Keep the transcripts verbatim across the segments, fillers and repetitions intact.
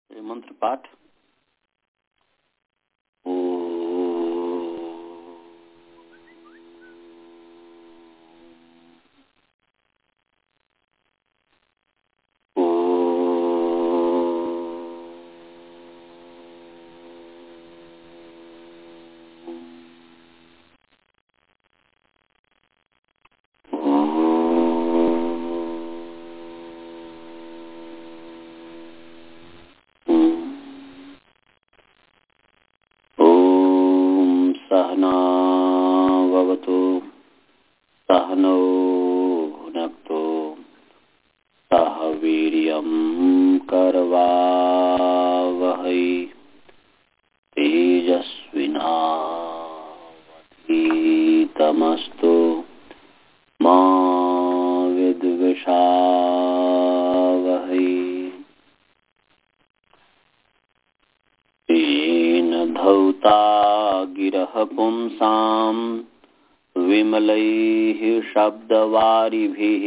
मंत्र पाठ। ओ तमस्तु मा विद्विषावहै। येन धौता गिरः पुंसां विमलैः शब्दवारिभिः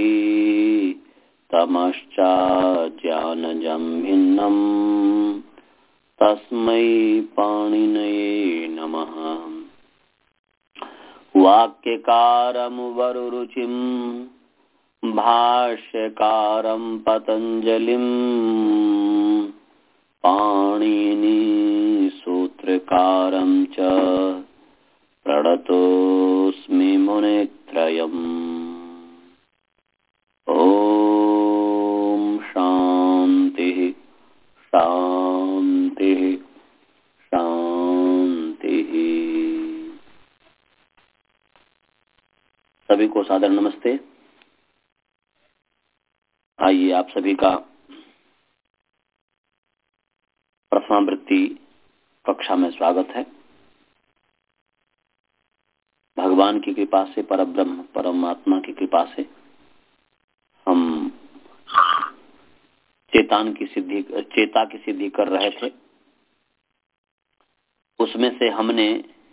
तमश्चाज्ञानजं भिन्नं तस्मै पाणिनये नमः। वाक्यकारं वरुरुचिं भाष्यकारं पतञ्जलिं पाणिनि सूत्रकारं च प्रणतोऽस्मि मुनित्रयम्। ॐ शान्तिः शान्तिः शान्तिः। सभी को सादर नमस्ते। आइए आप सभी का प्रथमावृत्ति कक्षा में स्वागत है। भगवान की कृपा से, परब्रह्म परमात्मा की कृपा से हम चेतन की सिद्धि चेता की सिद्धि कर रहे थे। उसमें से हमने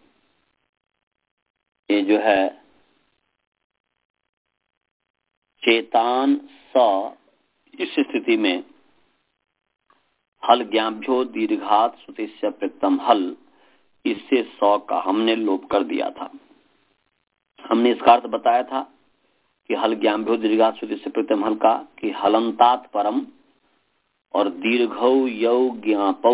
ये जो है चेतान स इस स्थिति में हल ज्ञाभ्यो दीर्घात सुतिस्य प्रत्यम हल, इससे सौ का हमने लोप कर दिया था। हमने इसका अर्थ बताया था कि हल ज्ञाभ्यो दीर्घात सुतिस्य प्रत्यम हल का कि हलंतात परम और दीर्घौ यौ ज्ञापौ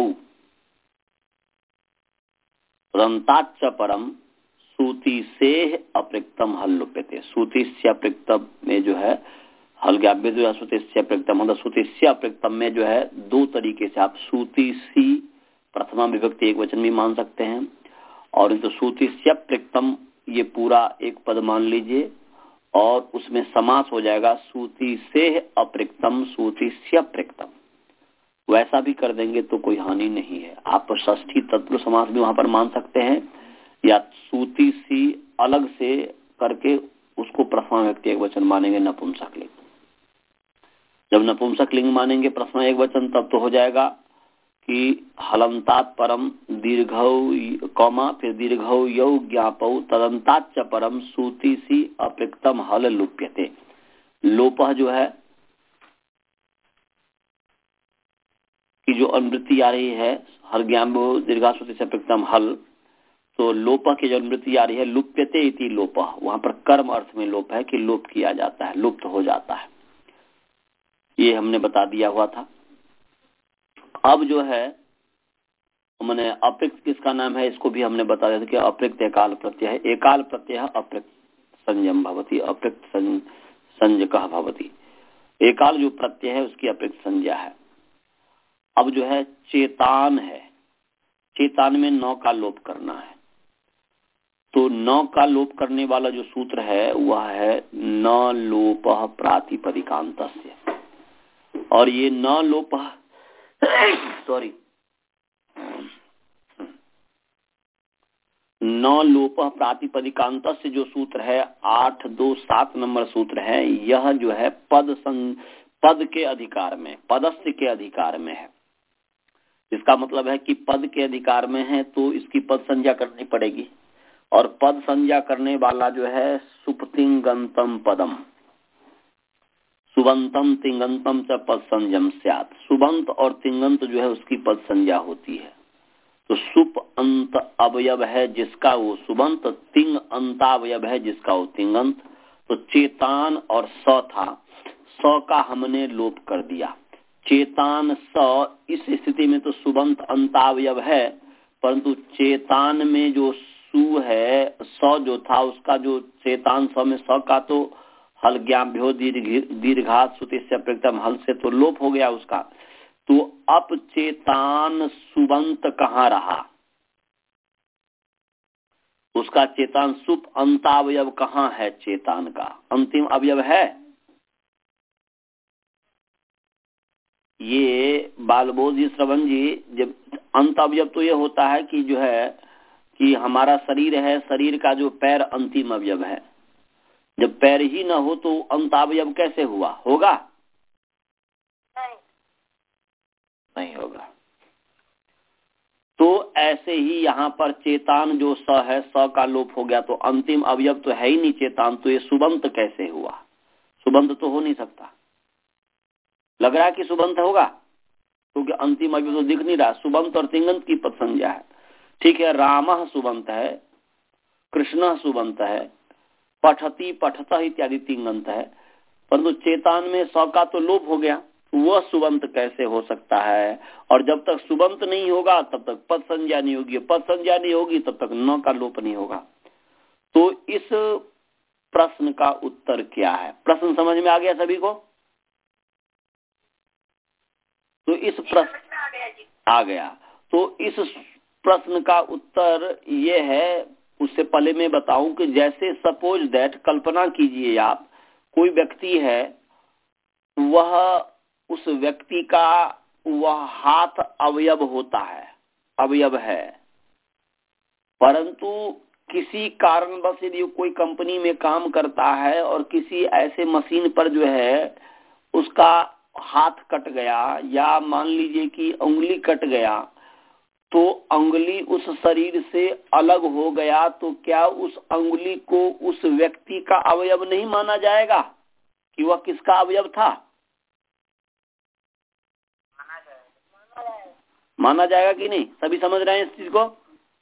रंताच्च परम सूति से अप्रक्तम हल लुप्यते। सूति से अप्रक्तम में जो है हल ज्ञाभ्यो सूति से अप्रक्तम, मतलब सूति से अप्रक्तम में जो है दो तरीके से आप सूति सी प्रथमा विभक्ति एक वचन भी मान सकते हैं, और तो सूति से अप्रक्तम ये पूरा एक पद मान लीजिए और उसमें समास हो जाएगा सूति से अप्रक्तम सूति से अप्रक्तम। वैसा भी कर देंगे तो कोई हानि नहीं है। आप षष्ठी तत्पुरुष समास भी वहां पर मान सकते हैं, या सूती सी अलग से करके उसको प्रथमा व्यक्ति एक वचन मानेंगे नपुंसक लिंग। जब नपुंसक लिंग मानेंगे प्रथमा एक वचन, तब तो हो जाएगा कि हलंतात परम दीर्घौ कौमा फिर दीर्घौ यौ ज्ञापौ तदंताच्च परम सूती सी अप्रक्तम हल लुप्यते। लोपह जो है कि जो अनुवृत्ति आ रही है हल ज्ञापौ दीर्घासूति से अप्रक्तम हल, तो लोपह की जो अनुवृत्ति आ रही है लुप्यते इति लोपह, वहां पर कर्म अर्थ में लोप है कि लोप किया जाता है, लुप्त हो जाता है। ये हमने बता दिया हुआ था। अब जो है मैंने अप्रक्त किसका नाम है इसको भी हमने बता दिया था कि अप्रक्त एकाल प्रत्यय है। एकाल प्रत्यय अप्रक्त संयम भवती, अप्रक्त संज्ञकः भवती। एकाल जो प्रत्यय है उसकी अप्रक्त संज्ञा है। अब जो है चेतान है, चेतान में नौ का लोप करना है। तो नौ का लोप करने वाला जो सूत्र है वह है न लोपः प्रातिपदिकान्तस्य, और ये न लोपः सॉरी न लोपः प्रातिपदिकान्तस्य जो सूत्र है आठ दो सात नंबर सूत्र है, यह जो है पद सं, पद के अधिकार में, पदस्य के अधिकार में है। इसका मतलब है कि पद के अधिकार में है तो इसकी पद संज्ञा करनी पड़ेगी, और पद संज्ञा करने वाला जो है सुप्तिंगंतम पदम, सुबंतम तिंगंतम च पद संजम स्यात्। सुबंत और तिंगंत जो है उसकी पद संज्ञा होती है। तो सुप अंत अवयव है जिसका वो सुबंत, तिंग अंतावयव है जिसका वो तिंगंत। तो चेतान और स था, स का हमने लोप कर दिया। चेतान स, इस स्थिति में तो सुबंत अंतावयव है, परंतु चेतान में जो सु है, स जो था उसका जो चेतान स में स का तो हल ज्ञाभ्यो दीर्घात श्रुति से प्रकृतम हल से तो लोप हो गया उसका। तो अप चेतान सुबंत कहाँ रहा? उसका चेतान सुप अंतावयव कहाँ है? चेतान का अंतिम अवयव है ये। बालबोध जी, श्रवण जी, जब अंत अवयव तो ये होता है कि जो है कि हमारा शरीर है, शरीर का जो पैर अंतिम अवयव है। जब पैर ही न हो तो अंतावयव कैसे हुआ? होगा? नहीं, नहीं होगा। तो ऐसे ही यहाँ पर चेतान जो स है, स का लोप हो गया तो अंतिम अवयव तो है ही नहीं चेतान, तो ये सुबंत कैसे हुआ? सुबंत तो हो नहीं सकता। लग रहा है कि सुबंत होगा क्योंकि तो अंतिम अवयव तो दिख नहीं रहा। सुबंत और तिंगंत की पद संज्ञा है। ठीक है, रामः सुबंत है, कृष्ण सुबंत है, पठती पठता इत्यादि तिंगंत है, परंतु चेतान में स का तो लोप हो गया, वह सुबंत कैसे हो सकता है? और जब तक सुबंत नहीं होगा तब तक पद संज्ञा नहीं होगी, पद संज्ञा नहीं होगी तब तक न का लोप नहीं होगा। तो इस प्रश्न का उत्तर क्या है? प्रश्न समझ में आ गया सभी को? तो इस प्रश्न आ गया। तो इस प्रश्न का उत्तर ये है, उससे पहले मैं बताऊं कि जैसे सपोज दैट, कल्पना कीजिए आप, कोई व्यक्ति है, वह उस व्यक्ति का वह हाथ अवयव होता है, अवयव है, परंतु किसी कारणवश यदि कोई कंपनी में काम करता है और किसी ऐसे मशीन पर जो है उसका हाथ कट गया या मान लीजिए कि उंगली कट गया, तो अंगुली उस शरीर से अलग हो गया, तो क्या उस अंगुली को उस व्यक्ति का अवयव नहीं माना जाएगा कि वह किसका अवयव था? माना जाएगा, माना जाएगा कि नहीं? सभी समझ रहे हैं इस चीज को?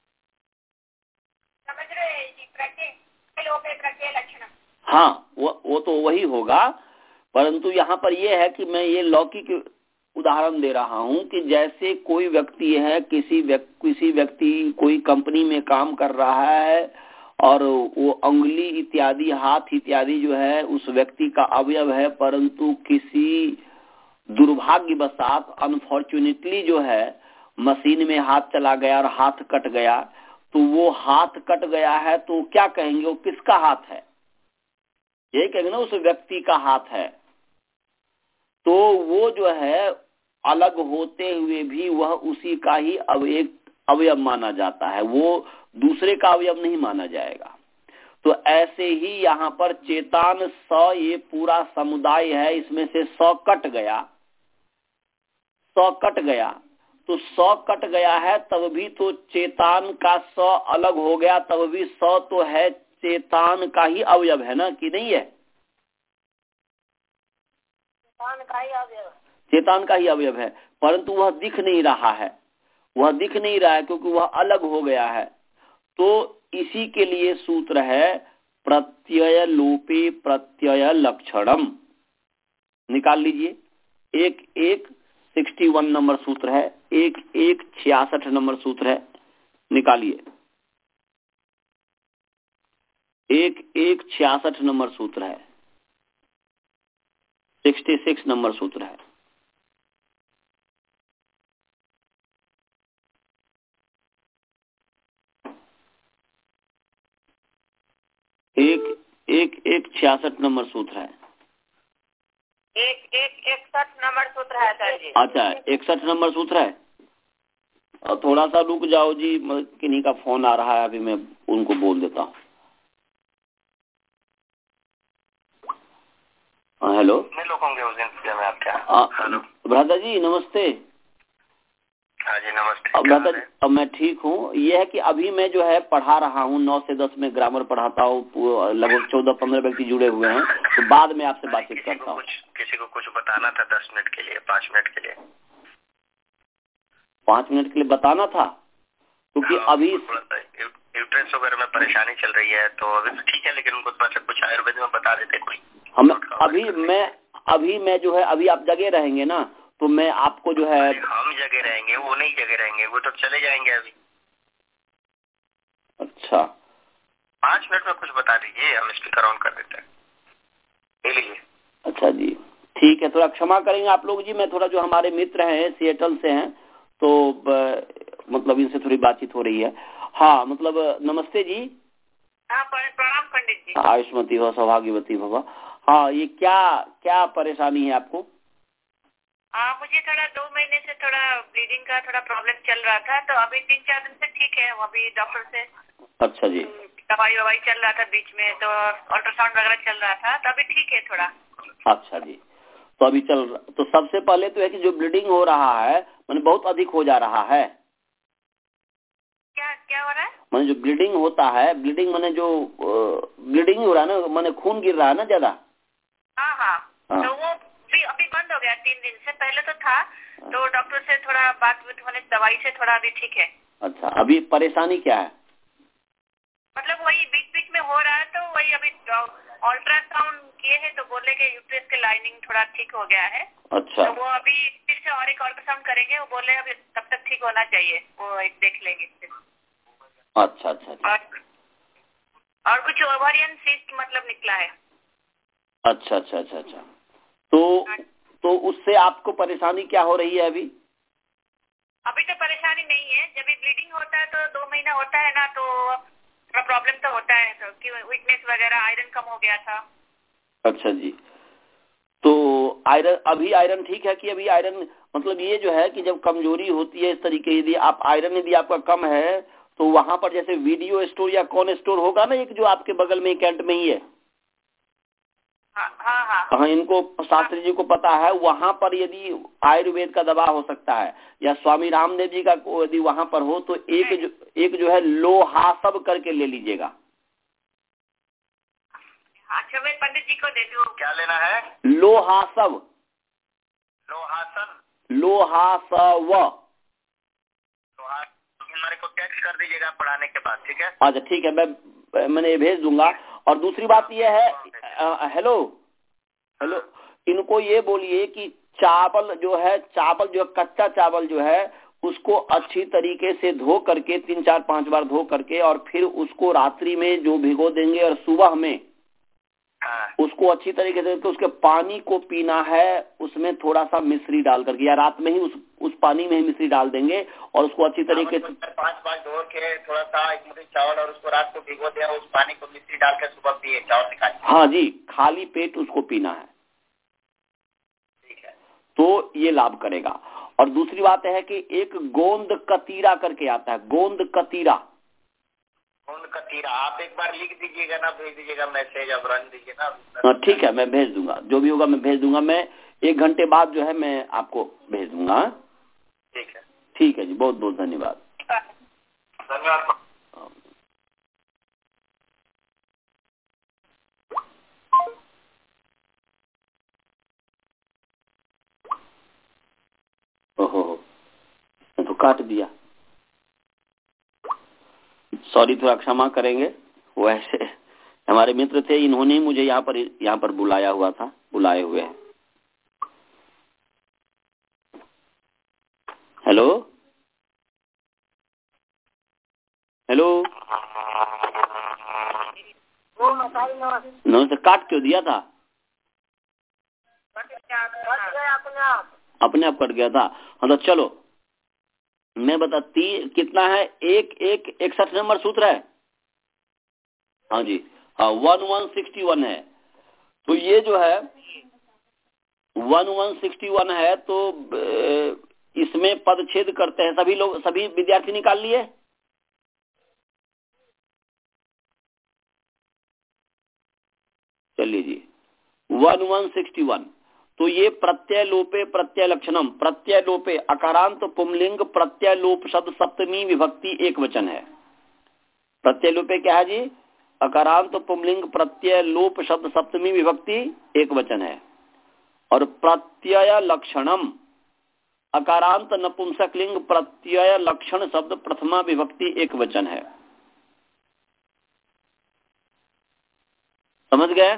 समझ रहे हैं जी। लक्षण, हाँ, वो वो तो वही होगा, परंतु यहाँ पर यह है कि मैं ये लौकिक उदाहरण दे रहा हूँ कि जैसे कोई व्यक्ति है, किसी व्यक्ति किसी व्यक्ति कोई कंपनी में काम कर रहा है और वो अंगुली इत्यादि, हाथ इत्यादि जो है उस व्यक्ति का अवयव है, परंतु किसी दुर्भाग्यवशात अनफॉर्चुनेटली जो है मशीन में हाथ चला गया और हाथ कट गया, तो वो हाथ कट गया है तो क्या कहेंगे? वो किसका हाथ है? ये कहेंगे ना उस व्यक्ति का हाथ है। तो वो जो है अलग होते हुए भी वह उसी का ही अवयव अवयव माना जाता है, वो दूसरे का अवयव नहीं माना जाएगा। तो ऐसे ही यहाँ पर चेतान स, ये पूरा समुदाय है, इसमें से स कट गया, स कट गया, तो स कट गया है तब भी तो चेतान का स अलग हो गया, तब भी स तो है चेतान का ही अवयव है ना, कि नहीं है? चेतान का ही अवयव, चेतान का ही अवयव है, परंतु वह दिख नहीं रहा है, वह दिख नहीं रहा है क्योंकि वह अलग हो गया है। तो इसी के लिए सूत्र है प्रत्यय लोपे प्रत्यय लक्षणम। निकाल लीजिए, एक एक सिक्सटी वन नंबर सूत्र है, एक एक छियासठ नंबर सूत्र है, निकालिए। एक एक छियासठ नंबर सूत्र है, सिक्सटी सिक्स नंबर सूत्र है। एक एक एक छियासठ नंबर सूत्र है, एक एक इकसठ नंबर सूत्र है सर जी। अच्छा, इकसठ नंबर सूत्र है। और थोड़ा सा रुक जाओ जी, किन्हीं का फोन आ रहा है, अभी मैं उनको बोल देता हूँ। हेलो, कितने लोग होंगे उस दिन पूजा में आपके यहाँ? भ्राता जी नमस्ते। हाँ जी नमस्ते। अब मैं अब मैं ठीक हूँ। ये है कि अभी मैं जो है पढ़ा रहा हूँ, नौ से दस में ग्रामर पढ़ाता हूँ, लगभग चौदह पंद्रह व्यक्ति जुड़े हुए हैं, तो बाद में आपसे बातचीत करता हूँ। किसी को कुछ बताना था दस मिनट के लिए, पाँच मिनट के लिए, पाँच मिनट के लिए बताना था, क्योंकि हाँ, अभी यूट्रस वगैरह में परेशानी चल रही है, तो अभी तो ठीक है, लेकिन उनको थोड़ा सा कुछ आयुर्वेद में बता देते कोई। हम अभी मैं अभी मैं जो है अभी आप जगह रहेंगे ना, तो मैं आपको जो है हम जगह रहेंगे, वो नहीं जगह रहेंगे, वो तो चले जाएंगे अभी। अच्छा, पाँच मिनट में कुछ बता दीजिए, हम स्पीकर ऑन कर देते हैं, ले लीजिए। अच्छा जी ठीक है, थोड़ा क्षमा करेंगे आप लोग जी, मैं थोड़ा जो हमारे मित्र हैं सिएटल से हैं, तो मतलब इनसे थोड़ी बातचीत हो रही है। हाँ मतलब नमस्ते जी। हाँ प्रणाम पंडित जी। आयुष्मती हो, सौभाग्यवती भव। हाँ ये क्या क्या परेशानी है आपको? हाँ मुझे थोड़ा दो महीने से थोड़ा ब्लीडिंग का थोड़ा प्रॉब्लम चल रहा था, तो अभी तीन चार दिन से ठीक है, अभी डॉक्टर से अच्छा जी दवाई ववाई चल रहा था बीच में, तो अल्ट्रासाउंड वगैरह चल रहा था, तो अभी ठीक है थोड़ा। अच्छा जी, तो अभी चल रहा, तो सबसे पहले तो है कि जो ब्लीडिंग हो रहा है मैंने बहुत अधिक हो जा रहा है। क्या क्या हो रहा है? मैंने जो ब्लीडिंग होता है, ब्लीडिंग मैंने जो ब्लीडिंग हो रहा है ना, मैंने खून गिर रहा है ना ज्यादा। हाँ हाँ, तो वो भी अभी बंद हो गया, तीन दिन से पहले तो था, तो डॉक्टर से थोड़ा बात होने दवाई से थोड़ा अभी ठीक है। अच्छा, अभी परेशानी क्या है? मतलब वही बीच बीच में हो रहा है, तो वही अभी अल्ट्रासाउंड किए हैं, तो बोले कि यूट्रस के लाइनिंग थोड़ा ठीक हो गया है। अच्छा, तो वो अभी फिर से और एक अल्ट्रासाउंड करेंगे, वो बोले अभी तब तक ठीक होना चाहिए, वो एक देख लेंगे। अच्छा अच्छा अच्छा और, और कुछ ओवरियन सिस्ट मतलब निकला है। अच्छा अच्छा अच्छा अच्छा तो तो उससे आपको परेशानी क्या हो रही है अभी? अभी तो परेशानी नहीं है, जब भी ब्लीडिंग होता है तो दो महीना होता है ना, तो थोड़ा प्रॉब्लम तो होता है, तो कि वीकनेस वगैरह, आयरन कम हो गया था। अच्छा जी, तो आयरन अभी आयरन ठीक है कि अभी आयरन मतलब ये जो है कि जब कमजोरी होती है इस तरीके, यदि आप आयरन यदि आपका कम है तो वहां पर जैसे वीडियो स्टोर या कौन स्टोर होगा ना, एक जो आपके बगल में कैंट में ही है। हाँ हाँ हाँ, हाँ इनको शास्त्री जी को पता है, वहां पर यदि आयुर्वेद का दवा हो सकता है, या स्वामी रामदेव जी का यदि वहां पर हो, तो एक जो एक जो है लोहासब करके ले लीजिएगा। अच्छा मैं पंडित जी को दे दूँ? क्या लेना है? लोहासब। लोहासन। लोहासव। हमारे को टेक्स्ट कर दीजिएगा पढ़ाने के बाद, ठीक है? अच्छा ठीक है, मैं मैंने भेज दूंगा। और दूसरी बात यह है, आ, हेलो हेलो इनको ये बोलिए कि चावल जो है, चावल जो कच्चा चावल जो है उसको अच्छी तरीके से धो करके, तीन चार पांच बार धो करके, और फिर उसको रात्रि में जो भिगो देंगे और सुबह में उसको अच्छी तरीके से, तो उसके पानी को पीना है, उसमें थोड़ा सा मिश्री डाल करके, या रात में ही उस उस पानी में ही मिश्री डाल देंगे और उसको अच्छी तरीके से पांच पांच धो के थोड़ा सा एक मुट्ठी चावल और उसको रात को भिगो दिया, उस पानी को मिश्री डाल के सुबह पिए, चावल निकाल। हाँ जी, खाली पेट उसको पीना है, ठीक है, तो ये लाभ करेगा। और दूसरी बात है कि एक गोंद कतीरा करके आता है, गोंद कतीरा। गोंद कतीरा आप एक बार लिख दीजिएगा ना, भेज दीजिएगा मैसेज, अब रन दीजिए ना। ठीक है, मैं भेज दूंगा, जो भी होगा मैं भेज दूंगा। मैं एक घंटे बाद जो है मैं आपको भेज दूंगा। ठीक है, ठीक है जी, बहुत बहुत धन्यवाद। धन्यवाद। ओहो, मैं तो काट दिया, सॉरी, थोड़ा क्षमा करेंगे। वो ऐसे हमारे मित्र थे, इन्होंने मुझे यहाँ पर यहाँ पर बुलाया हुआ था, बुलाए हुए हैं। हेलो हेलो नमस्ते, काट क्यों दिया था? अपने आप कट गया था। हाँ तो चलो मैं बताती, कितना है, एक एक इकसठ नंबर सूत्र है। हाँ जी, हाँ वन वन सिक्सटी वन है। तो ये जो है वन वन सिक्सटी वन है, तो इसमें पद छेद करते हैं सभी लोग, सभी विद्यार्थी निकाल लिए। चलिए जी, वन वन सिक्सटी वन, तो ये प्रत्यय लोपे प्रत्यय लक्षणम, प्रत्यय लोपे अकारांत पुंलिंग प्रत्यय लोप शब्द सप्तमी विभक्ति एक वचन है। प्रत्यय लोपे क्या है जी? अकारांत पुंलिंग प्रत्यय लोप शब्द सप्तमी विभक्ति एक वचन है। और प्रत्यय लक्षणम अकारांत नपुंसक लिंग प्रत्यय लक्षण शब्द प्रथमा विभक्ति एक वचन है। समझ गए?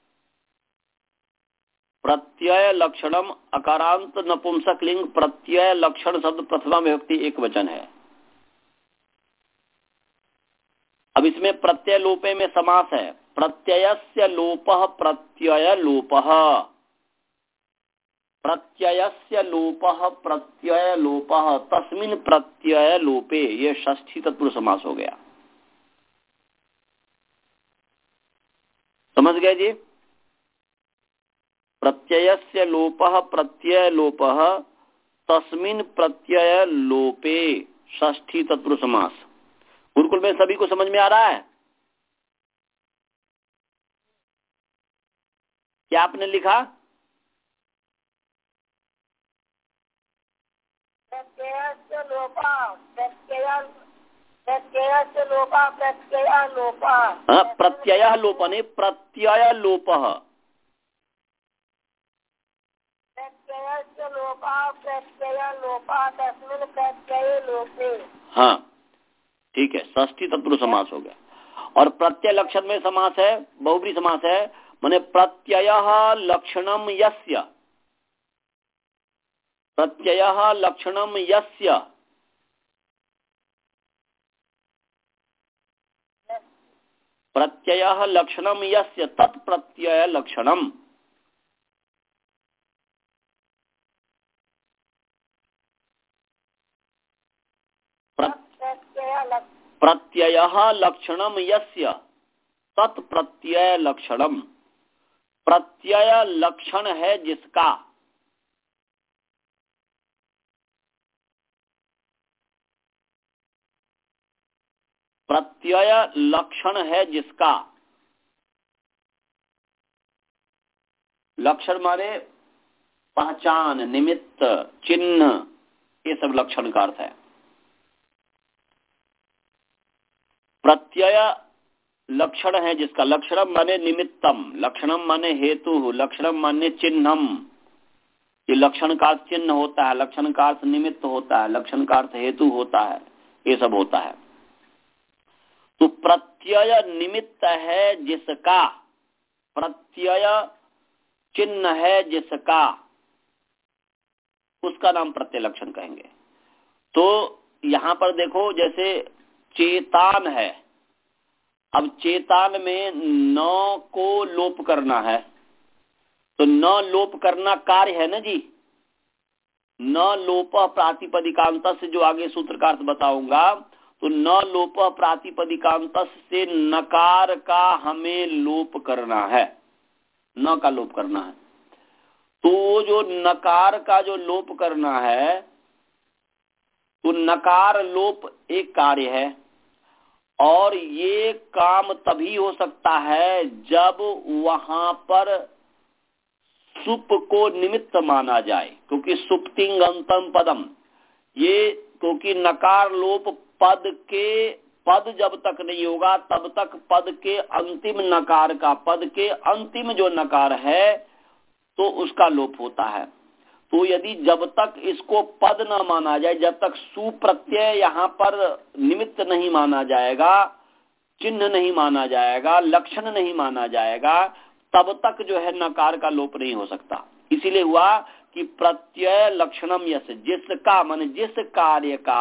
प्रत्यय लक्षणम अकारांत नपुंसक लिंग प्रत्यय लक्षण शब्द प्रथमा विभक्ति एक वचन है। अब इसमें प्रत्यय लोपे में समास है। प्रत्ययस्य लोपः प्रत्यय लोपः, प्रत्ययस्य लोपः प्रत्यय लोपः, तस्मिन् प्रत्यय लोपे, ये षष्ठी तत्पुरुष समास हो गया। समझ गए जी? प्रत्ययस्य लोपः प्रत्यय लोपः तस्मिन् प्रत्यय लोपे, षष्ठी तत्पुरुष समास। गुरुकुल में सभी को समझ में आ रहा है? क्या आपने लिखा? प्रत्ययस्य लोपः प्रत्यय प्रत्ययस्य लोपः प्रत्यय लोपः, प्रत्यय लोपने प्रत्यय लोपः, प्रत्ययस्य लोपः प्रत्यय लोपः तस्मिन् प्रत्यय लोपे। हाँ ठीक है, षष्ठी तत्पुरुष समास हो गया। और प्रत्यय लक्षण में समास है, बहुब्री समास है, माने प्रत्ययः लक्षणम यस्य, प्रत्ययः लक्षणम यस्य, प्रत्ययः लक्षणम यस्य तत्प्रत्यय लक्षणम। प्रत्ययः लक्षणम यस्य तत्प्रत्यय लक्षणम, प्रत्यय लक्षण है जिसका, प्रत्यय लक्षण है जिसका, लक्षण माने पहचान, निमित्त, चिन्ह, ये सब लक्षण का अर्थ है। प्रत्यय लक्षण है जिसका, लक्षणम माने निमित्तम, लक्षणम माने हेतु, लक्षणम माने चिन्हम। ये लक्षण का अर्थ चिन्ह होता है, लक्षण का अर्थ निमित्त होता है, लक्षण का अर्थ हेतु होता है, ये सब होता है। तो प्रत्यय निमित्त है जिसका, प्रत्यय चिन्ह है जिसका, उसका नाम प्रत्यय लक्षण कहेंगे। तो यहां पर देखो, जैसे चेतान है, अब चेतान में न को लोप करना है, तो न लोप करना कार्य है ना जी। न लोप प्रातिपदिकांत से, जो आगे सूत्र का अर्थ बताऊंगा, तो न लोप प्रातिपदिकांत से नकार का हमें लोप करना है, न का लोप करना है। तो जो नकार का जो लोप करना है, तो नकार लोप एक कार्य है, और ये काम तभी हो सकता है जब वहां पर सुप को निमित्त माना जाए, क्योंकि सुप्तिंग अंतम पदम, ये क्योंकि नकार लोप पद के, पद जब तक नहीं होगा तब तक पद के अंतिम नकार का, पद के अंतिम जो नकार है तो उसका लोप होता है। तो यदि जब तक इसको पद न माना जाए, जब तक सुप्रत्यय यहाँ पर निमित्त नहीं माना जाएगा, चिन्ह नहीं माना जाएगा, लक्षण नहीं माना जाएगा, तब तक जो है नकार का लोप नहीं हो सकता। इसीलिए हुआ कि प्रत्यय लक्षणम यस, जिसका मन जिस कार्य का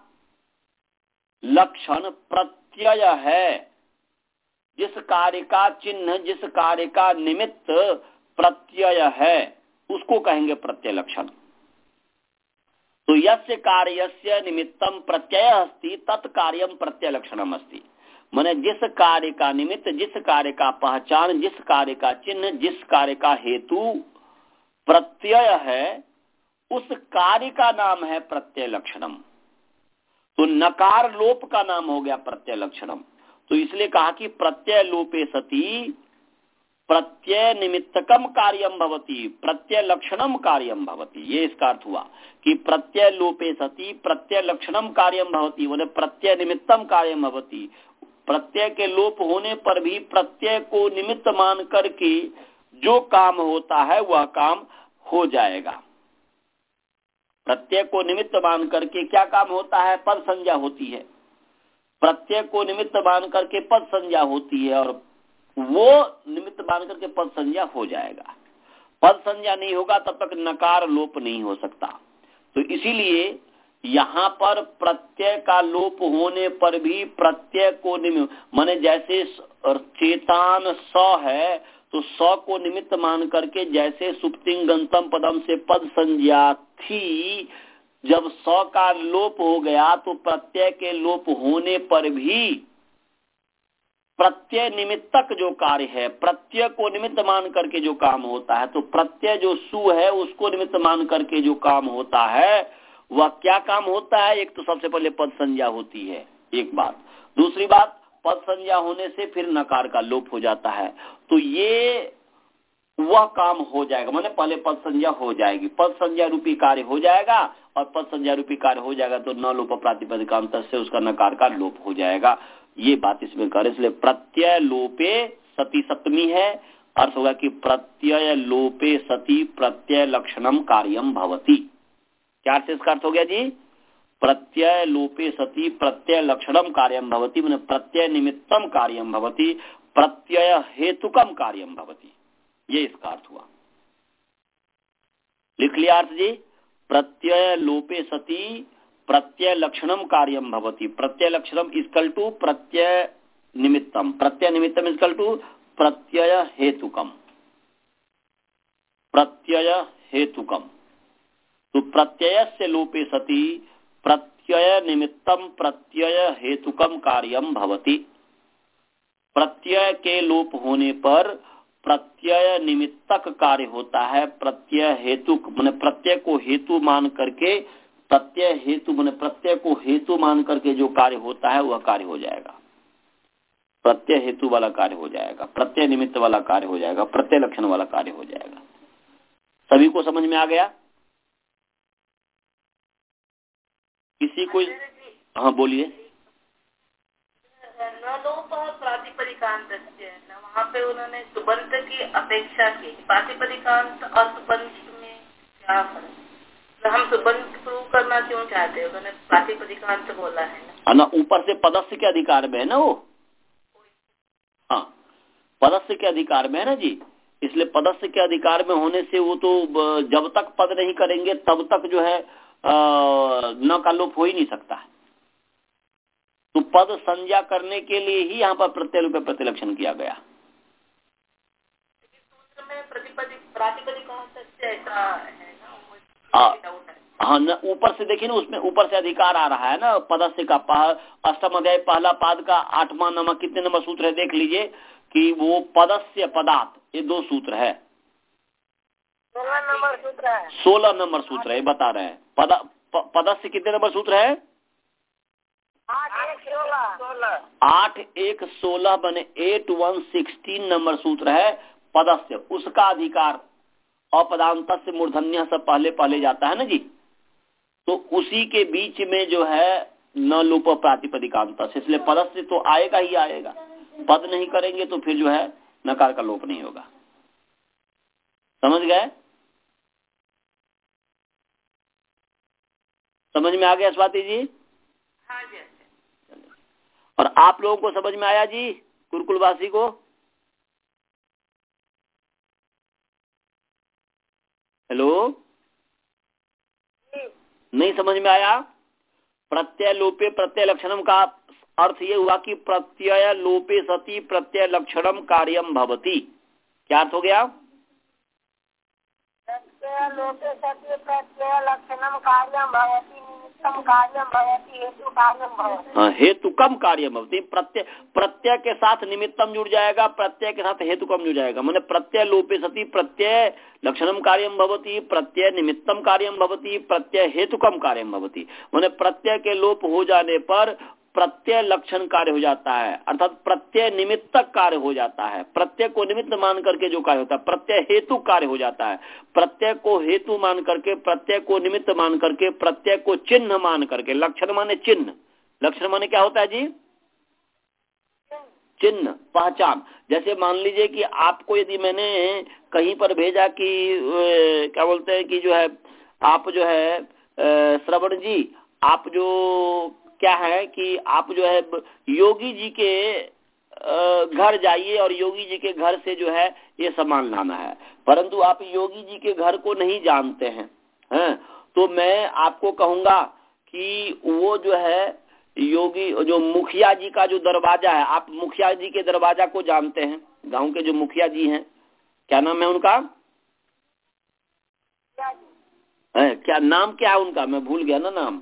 लक्षण प्रत्यय है, जिस कार्य का चिन्ह, जिस कार्य का निमित्त प्रत्यय है, उसको कहेंगे प्रत्यय लक्षण। तो यस्य कार्यस्य निमित्तम प्रत्यय अस्ति तत्कार्यम प्रत्यय लक्षणम अस्ति, माने जिस कार्य का निमित्त, जिस कार्य का पहचान, जिस कार्य का चिन्ह, जिस कार्य का हेतु प्रत्यय है, उस कार्य का नाम है प्रत्यय लक्षणम। तो नकार लोप का नाम हो गया प्रत्यय लक्षणम। तो इसलिए कहा कि प्रत्यय लोपे सती प्रत्यय निमित्तकम कार्यम भवति, प्रत्यय लक्षणम कार्यम भवति। ये इसका अर्थ हुआ कि प्रत्यय लोपे सति प्रत्यय लक्षणम कार्यम भवति, बोले प्रत्यय निमित्तम कार्यम भवति। प्रत्यय के लोप होने पर भी प्रत्यय को निमित्त मान करके जो काम होता है वह काम हो जाएगा। प्रत्यय को निमित्त मान करके क्या काम होता है? पद संज्ञा होती है। प्रत्यय को निमित्त मान करके पद संज्ञा होती है और वो निमित्त मान करके पद संज्ञा हो जाएगा। पद संज्ञा नहीं होगा तब तक नकार लोप नहीं हो सकता। तो इसीलिए यहाँ पर प्रत्यय का लोप होने पर भी प्रत्यय को निमित्त माने, जैसे चेतान स है तो स को निमित्त मान करके जैसे सुप्तिंगंतम पदम से पद संज्ञा थी, जब स का लोप हो गया तो प्रत्यय के लोप होने पर भी प्रत्यय निमित्तक जो कार्य है, प्रत्यय को निमित्त मान करके जो काम होता है, तो प्रत्यय जो सु है उसको निमित्त मान करके जो काम होता है वह क्या काम होता है? एक तो सबसे पहले पद संज्ञा होती है, एक बात। दूसरी बात, पद संज्ञा होने से फिर नकार का लोप हो जाता है। तो ये वह काम हो जाएगा, माने पहले पद संज्ञा हो जाएगी, पद संज्ञा रूपी कार्य हो जाएगा और पद संज्ञा रूपी कार्य हो जाएगा तो न लोप प्रातिपदिकांत से उसका नकार का लोप हो जाएगा। ये बात इसमें कर, इसलिए प्रत्यय लोपे सती सप्तमी है, अर्थ होगा कि प्रत्यय लोपे सती प्रत्यय लक्षणम कार्यम भवति। क्या अर्थ इसका अर्थ हो गया जी? प्रत्यय लोपे सती प्रत्यय लक्षणम कार्यम भवति, माने प्रत्यय निमित्तम कार्यम भवति, प्रत्यय हेतुकम कार्यम भवति। ये इसका अर्थ हुआ। लिख लिया अर्थ जी? प्रत्यय लोपे सती प्रत्यय लक्षणम कार्यम भवति। प्रत्यय लक्षणम equal to Pratyaya निमित्तम, Pratyaya निमित्तम equal to प्रत्यय हेतुकम, प्रत्यय हेतुकम। तो प्रत्यय से लोपे सती प्रत्यय निमित्तम प्रत्यय हेतुकम कार्यम भवति। प्रत्यय के लोप होने पर प्रत्यय निमित्तक कार्य होता है, प्रत्यय हेतुक माने प्रत्यय को हेतु मान करके, प्रत्यय हेतु माने प्रत्यय को हेतु मान करके जो कार्य होता है वह कार्य हो जाएगा। प्रत्यय हेतु वाला कार्य हो जाएगा, प्रत्यय निमित्त वाला कार्य हो जाएगा, प्रत्यय लक्षण वाला कार्य हो जाएगा। सभी को समझ में आ गया? किसी को? हाँ बोलिए। प्रातिपदिकांत वहाँ पे उन्होंने सुबंत की अपेक्षा की, प्रातिपदिकांत और सुबंत में क्या फर्क? तो हम सुबंत प्रूव करना क्यों चाहते हैं? उन्होंने प्रातिपदिकांत बोला है ना, ना ऊपर से पदस्य के अधिकार में है ना वो। हाँ, पदस्य के अधिकार में है ना जी, इसलिए पदस्य के अधिकार में होने से वो तो जब तक पद नहीं करेंगे तब तक जो है न का लोप हो ही नहीं सकता है। तो पद संज्ञा करने के लिए ही यहाँ पर प्रत्यय रूप प्रतिलक्षण किया गया। सूत्र में प्रातिपदिकांत ऐसा है ना, हाँ न, ऊपर से देखिए ना, उसमें ऊपर से अधिकार आ रहा है ना पदस्य का। अष्टम अध्याय पहला पाद का आठवां नंबर कितने नंबर सूत्र है देख लीजिए कि वो पदस्य पदार्थ, ये दो सूत्र है, सोलह नंबर सूत्र है, सोलह नंबर सूत्र है, बता रहे हैं। पद पदस्य कितने नंबर सूत्र है? आठ एक सोलह बने एट वन सिक्सटीन नंबर सूत्र है पदस्य। उसका अधिकार अपदांत से मूर्धन्य से पहले पहले जाता है ना जी, तो उसी के बीच में जो है न लोप प्रातिपदिकांत से, इसलिए पदस्य तो आएगा ही आएगा। पद नहीं करेंगे तो फिर जो है नकार का लोप नहीं होगा। समझ गए? समझ में आ गया स्वाति जी? हाँ जी। और आप लोगों को समझ में आया जी, कुरुकुलवासी को? हेलो, नहीं समझ में आया? प्रत्यय लोपे प्रत्यय लक्षणम का अर्थ ये हुआ कि प्रत्यय लोपे सति प्रत्यय लक्षणम कार्यम भवति। क्या अर्थ हो गया? प्रत्यय लोपे सति प्रत्यय लक्षणम कार्यम भवति, निमित्तम कार्यम भवति, हेतु कार्यम भवति। हाँ, हेतुकम कार्यम भवति। प्रत्यय प्रत्यय के साथ निमित्तम जुड़ जाएगा, प्रत्यय के साथ हेतुकम जुड़ जाएगा। माने प्रत्यय लोपे सति प्रत्यय लक्षणम कार्यम भवति, प्रत्यय निमित्तम कार्यम भवति, प्रत्यय हेतुकम कार्यम भवति। माने प्रत्यय के लोप हो जाने पर प्रत्यय लक्षण कार्य हो जाता है, अर्थात प्रत्यय निमित्तक कार्य हो जाता है। प्रत्यय को निमित्त मान करके जो कार्य होता है, प्रत्यय हेतु कार्य हो जाता है। प्रत्यय को हेतु मान करके, प्रत्यय को निमित्त मान करके, प्रत्यय को चिन्ह मान करके। लक्षण माने चिन्ह, लक्षण माने क्या होता है जी? चिन्ह, पहचान। जैसे मान लीजिए कि आपको यदि मैंने कहीं पर भेजा कि क्या बोलते हैं कि जो है आप जो है श्रवण जी, आप जो क्या है कि आप जो है योगी जी के घर जाइए और योगी जी के घर से जो है ये सामान लाना है, परंतु आप योगी जी के घर को नहीं जानते हैं, हैं? तो मैं आपको कहूंगा कि वो जो है योगी जो मुखिया जी का जो दरवाजा है, आप मुखिया जी के दरवाजा को जानते हैं, गांव के जो मुखिया जी हैं, क्या नाम है उनका? है क्या नाम, क्या है उनका? मैं भूल गया ना नाम।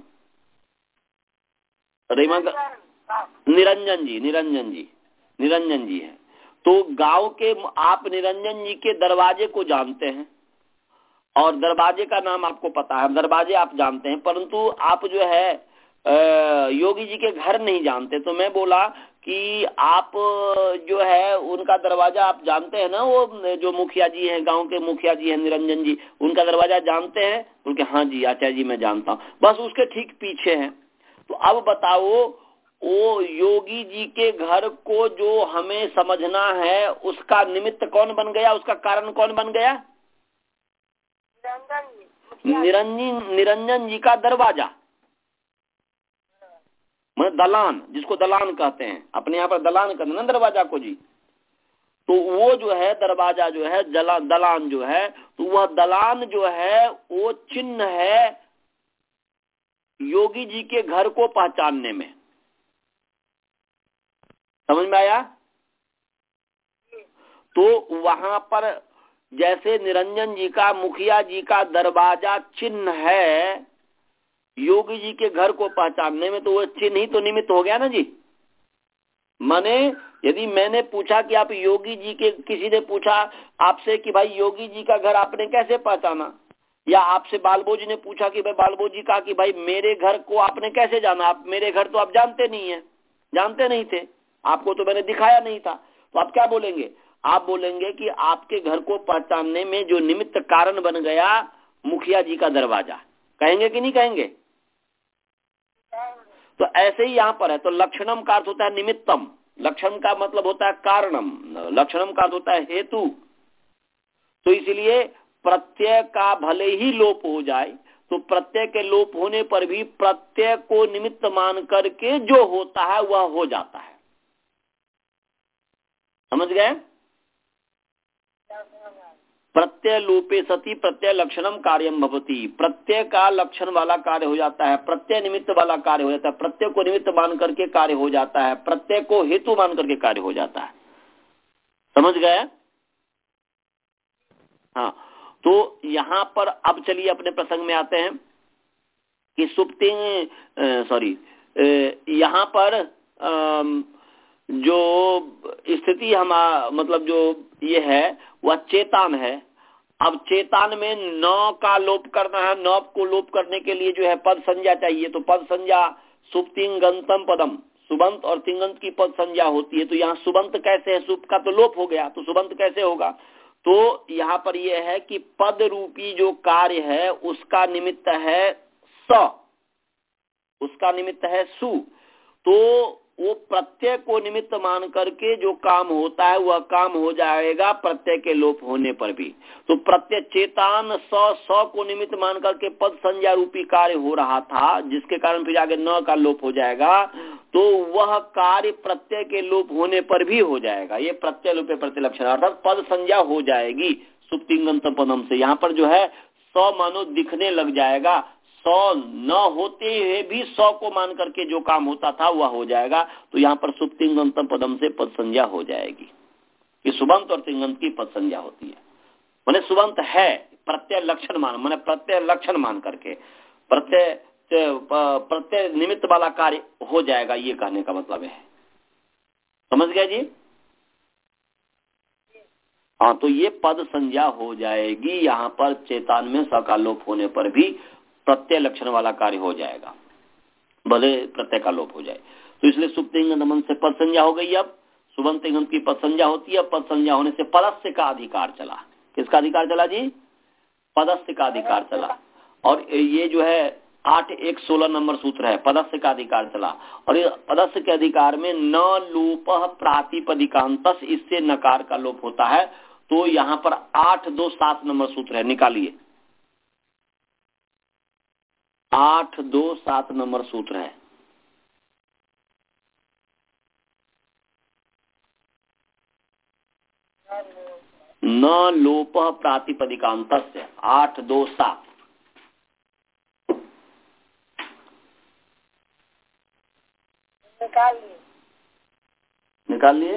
रेमा निरंजन जी, निरंजन जी, निरंजन जी है। तो गांव के आप निरंजन जी के दरवाजे को जानते हैं और दरवाजे का नाम आपको पता है, दरवाजे आप जानते हैं, परंतु आप जो है योगी जी के घर नहीं जानते। तो मैं बोला कि आप जो है उनका दरवाजा आप जानते हैं ना, वो जो मुखिया जी हैं, गांव के मुखिया जी हैं निरंजन जी, उनका दरवाजा जानते हैं? बोल के हाँ जी आचार्य जी मैं जानता हूँ, बस उसके ठीक पीछे है। तो अब बताओ वो योगी जी के घर को जो हमें समझना है उसका निमित्त कौन बन गया, उसका कारण कौन बन गया? निरंजन निरंजन जी का दरवाजा, मतलब दलान, जिसको दलान कहते हैं, अपने यहाँ पर दलान कहते हैं ना दरवाजा को जी। तो वो जो है दरवाजा जो है जला दलान जो है, तो वह दलान जो है वो चिन्ह है योगी जी के घर को पहचानने में। समझ में आया? तो वहां पर जैसे निरंजन जी का मुखिया जी का दरवाजा चिन्ह है योगी जी के घर को पहचानने में, तो वो चिन्ह ही तो निमित्त हो गया ना जी। माने यदि मैंने पूछा कि आप योगी जी के, किसी ने पूछा आपसे कि भाई योगी जी का घर आपने कैसे पहचाना, या आपसे बालबो जी ने पूछा कि भाई बालबो जी कहा कि भाई मेरे घर को आपने कैसे जाना, आप मेरे घर तो आप जानते नहीं है, जानते नहीं थे, आपको तो मैंने दिखाया नहीं था। तो आप क्या बोलेंगे? आप बोलेंगे कि आपके घर को पहचानने में जो निमित्त कारण बन गया मुखिया जी का दरवाजा। कहेंगे कि नहीं कहेंगे? तो ऐसे ही यहाँ पर है। तो लक्षणम का अर्थ होता है निमित्तम, लक्षण का मतलब होता है कारणम, लक्षणम का अर्थ होता है हेतु। तो इसलिए प्रत्यय का भले ही लोप हो जाए, तो प्रत्यय के लोप होने पर भी प्रत्यय को निमित्त मान करके जो होता है वह हो जाता है। समझ गए? प्रत्यय लोपे सती प्रत्यय लक्षणम कार्यम भवति। प्रत्यय का लक्षण वाला कार्य हो जाता है, प्रत्यय निमित्त वाला कार्य हो जाता है, प्रत्यय को निमित्त मान करके कार्य हो जाता है, प्रत्यय को हेतु मान करके कार्य हो जाता है। समझ गए? हाँ, तो यहाँ पर अब चलिए अपने प्रसंग में आते हैं कि सुप्ति सॉरी यहाँ पर आ, जो स्थिति हम मतलब जो ये है वह चेतन है। अब चेतन में न का लोप करना है, न को लोप करने के लिए जो है पद संज्ञा चाहिए। तो पद संज्ञा सुप्तिंगंतम पदम, सुबंत और तिंगंत की पद संज्ञा होती है। तो यहाँ सुबंत कैसे है? सुप का तो लोप हो गया, तो सुबंत कैसे होगा? तो यहाँ पर यह है कि पद रूपी जो कार्य है उसका निमित्त है स, उसका निमित्त है सु। तो वो प्रत्यय को निमित्त मान करके जो काम होता है वह काम हो जाएगा प्रत्यय के लोप होने पर भी। तो प्रत्यय चेतन स स को निमित्त मान करके पद संज्ञा रूपी कार्य हो रहा था, जिसके कारण फिर आगे न का लोप हो जाएगा। तो वह कार्य प्रत्यय के लोप होने पर भी हो जाएगा। ये प्रत्यय लोपे प्रत्यय लक्षण अर्थात पद संज्ञा हो जाएगी सुप्तिंगंत पदम से। यहाँ पर जो है स मानो दिखने लग जाएगा, सौ न होते हुए भी सौ को मान करके जो काम होता था वह हो जाएगा। तो यहाँ पर सुप्तिंगंतम पदम से पद संज्ञा हो जाएगी। ये सुबंत और तिंगंत की पद संज्ञा होती है। माने सुबंत है प्रत्यय लक्षण मान, माने प्रत्यय लक्षण मान करके प्रत्यय प्रत्यय निमित्त वाला कार्य हो जाएगा, ये कहने का मतलब है। समझ गया जी? हाँ, तो ये पद संज्ञा हो जाएगी। यहाँ पर चेतन में स का लोप होने पर भी प्रत्यय लक्षण वाला कार्य हो जाएगा, भले प्रत्यय का लोप हो जाए। तो इसलिए सुप्तिंग नमन से पद संज्ञा हो गई। अब सुबंतिंग की पद संज्ञा होती है। पद संज्ञा होने से पदस्य का अधिकार चला। किसका अधिकार चला जी? पदस्य का अधिकार चला। और ये जो है आठ एक सोलह नंबर सूत्र है, पदस्य का अधिकार चला। और ये पदस्य के अधिकार में न लोप प्रातिपदिकांतस, इससे नकार का लोप होता है। तो यहाँ पर आठ दो सात नंबर सूत्र है, निकालिए। आठ दो सात नंबर सूत्र है। न लोप प्रातिपदिकांतस्य, आठ दो सात। निकाल लिए निकाल लिए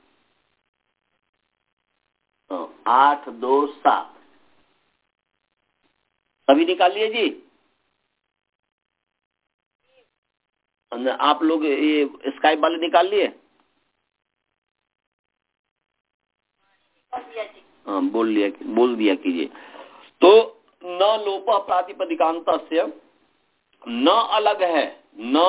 तो आठ दो सात सभी निकाल लिए जी। आप लोग ये स्काइप वाले निकाल लिए? हाँ, बोल लिया बोल दिया कीजिए। तो न लोप प्रातिपदिकांतस्य, न अलग है, न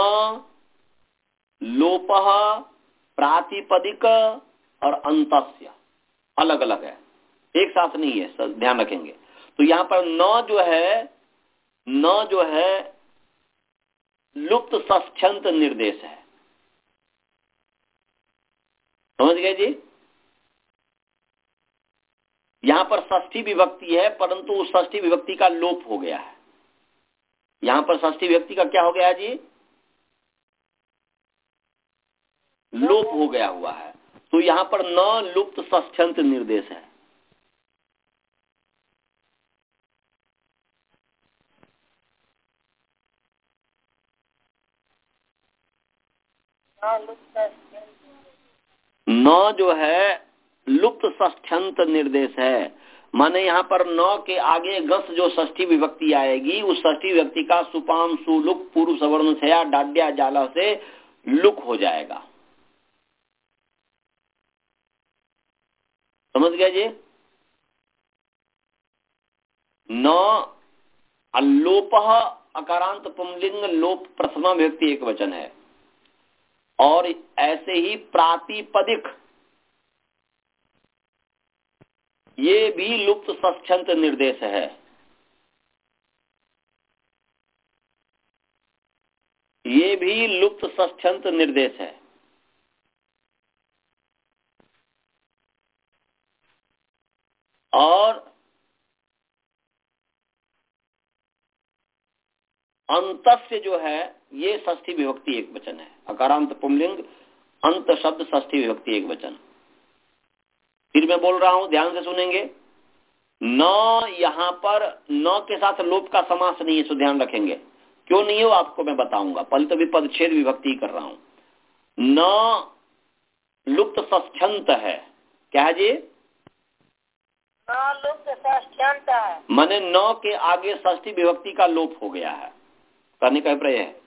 लोप प्रातिपदिक और अंतस्य अलग अलग है, एक साथ नहीं है, सब ध्यान रखेंगे। तो यहाँ पर न जो है, न जो है लुप्त षष्ठ्यंत निर्देश है। समझ गए जी? यहाँ पर षष्ठी विभक्ति है, परंतु उस षष्ठी विभक्ति का लोप हो गया है। यहाँ पर षष्ठी विभक्ति का क्या हो गया है जी? लोप हो गया हुआ है। तो यहाँ पर न लुप्त षष्ठ्यंत निर्देश है। न जो है लुप्त षष्ठ्यंत निर्देश है, माने यहाँ पर न के आगे गस जो षष्ठी विभक्ति आएगी, उस षष्ठी विभक्ति का सुपाम सुलुक पूर्व सवर्ण छया डाड्या जाला से लुक हो जाएगा। समझ गए जी? न अलोप अकारांत पुंलिंग लोप प्रथमा विभक्ति एक वचन है। और ऐसे ही प्रातिपदिक ये भी लुप्त षष्ठ्यंत निर्देश है। ये भी लुप्त षष्ठ्यंत निर्देश है। और अंतस्य जो है ये षष्ठी विभक्ति एक वचन है। अकारांत पुंलिंग अंत शब्द षष्ठी विभक्ति एक वचन। फिर मैं बोल रहा हूं, ध्यान से सुनेंगे। न यहाँ पर न के साथ लोप का समास नहीं है, सो ध्यान रखेंगे। क्यों नहीं हो आपको मैं बताऊंगा, पहले तो भी पदच्छेद विभक्ति कर रहा हूं। न लुप्त षष्ठ्यंत है। क्या है जी? न लुप्त षष्ठ्यंत है, माने न के आगे षष्ठी विभक्ति का लोप हो गया है, करने का अभिप्राय है।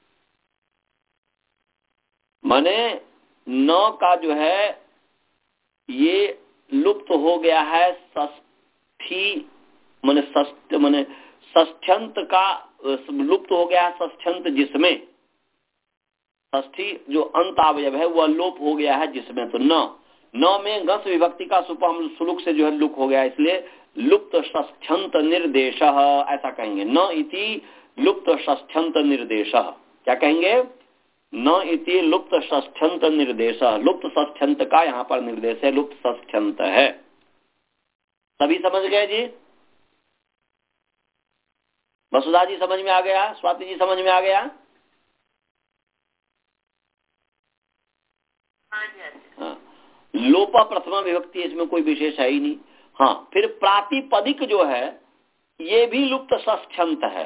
माने न का जो है ये लुप्त हो गया है षष्ठी, माने षष्ठ माने षष्ठ्यंत का लुप्त हो गया है षष्ठ्यंत, जिसमें षष्ठी जो अंत अवयव है वह लोप हो गया है जिसमें। तो न न में गस विभक्ति का सुपम सुलुक से जो है लुक हो गया, इसलिए लुप्त षष्ठ्यंत निर्देश ऐसा कहेंगे। न इति लुप्त षष्ठ्यंत निर्देश। क्या कहेंगे? न इति लुप्त षष्ठ्यंत निर्देश। लुप्त षष्ठ्यंत का यहाँ पर निर्देश है, लुप्त षष्ठ्यंत है। सभी समझ गए जी? वसुधा जी समझ में आ गया? स्वाति जी समझ में आ गया? हाँ, लोपा प्रथमा विभक्ति, इसमें कोई विशेष है ही नहीं। हाँ, फिर प्रातिपदिक जो है ये भी लुप्त षष्ठ्यंत है।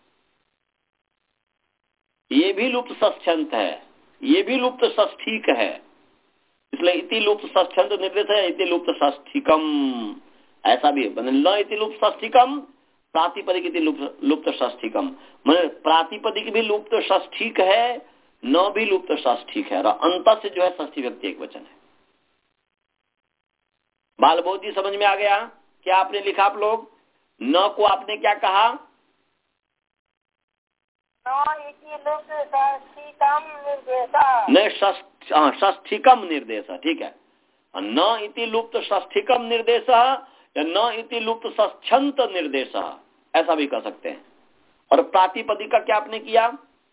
ये भी लुप्त षष्ठ्यंत है, ये भी लुप्त षष्ठीक है। इसलिए इति लुप्त षष्ठ्यंत निर्देश है, इति लुप्त षष्ठीकम ऐसा भी है। न इति लुप्त षष्ठीकम, प्रातिपदिक इति लुप्त षष्ठीकम। मैंने प्रातिपदिक भी लुप्त षष्ठीक है, न भी लुप्त षष्ठीक है। और अंत से जो है षष्ठी व्यक्ति एक वचन है। बाल बोध जी समझ में आ गया? क्या आपने लिखा आप लोग? न को आपने क्या कहा? न इति लुप्त षष्ठिकम निर्देशः। न षष्ठिकम निर्देशः, ठीक है। न इति लुप्त षष्ठिकम निर्देशः या न इति लुप्त षष्ठ्यंत निर्देशः, ऐसा भी कर सकते हैं। और प्रातिपदिका क्या आपने किया?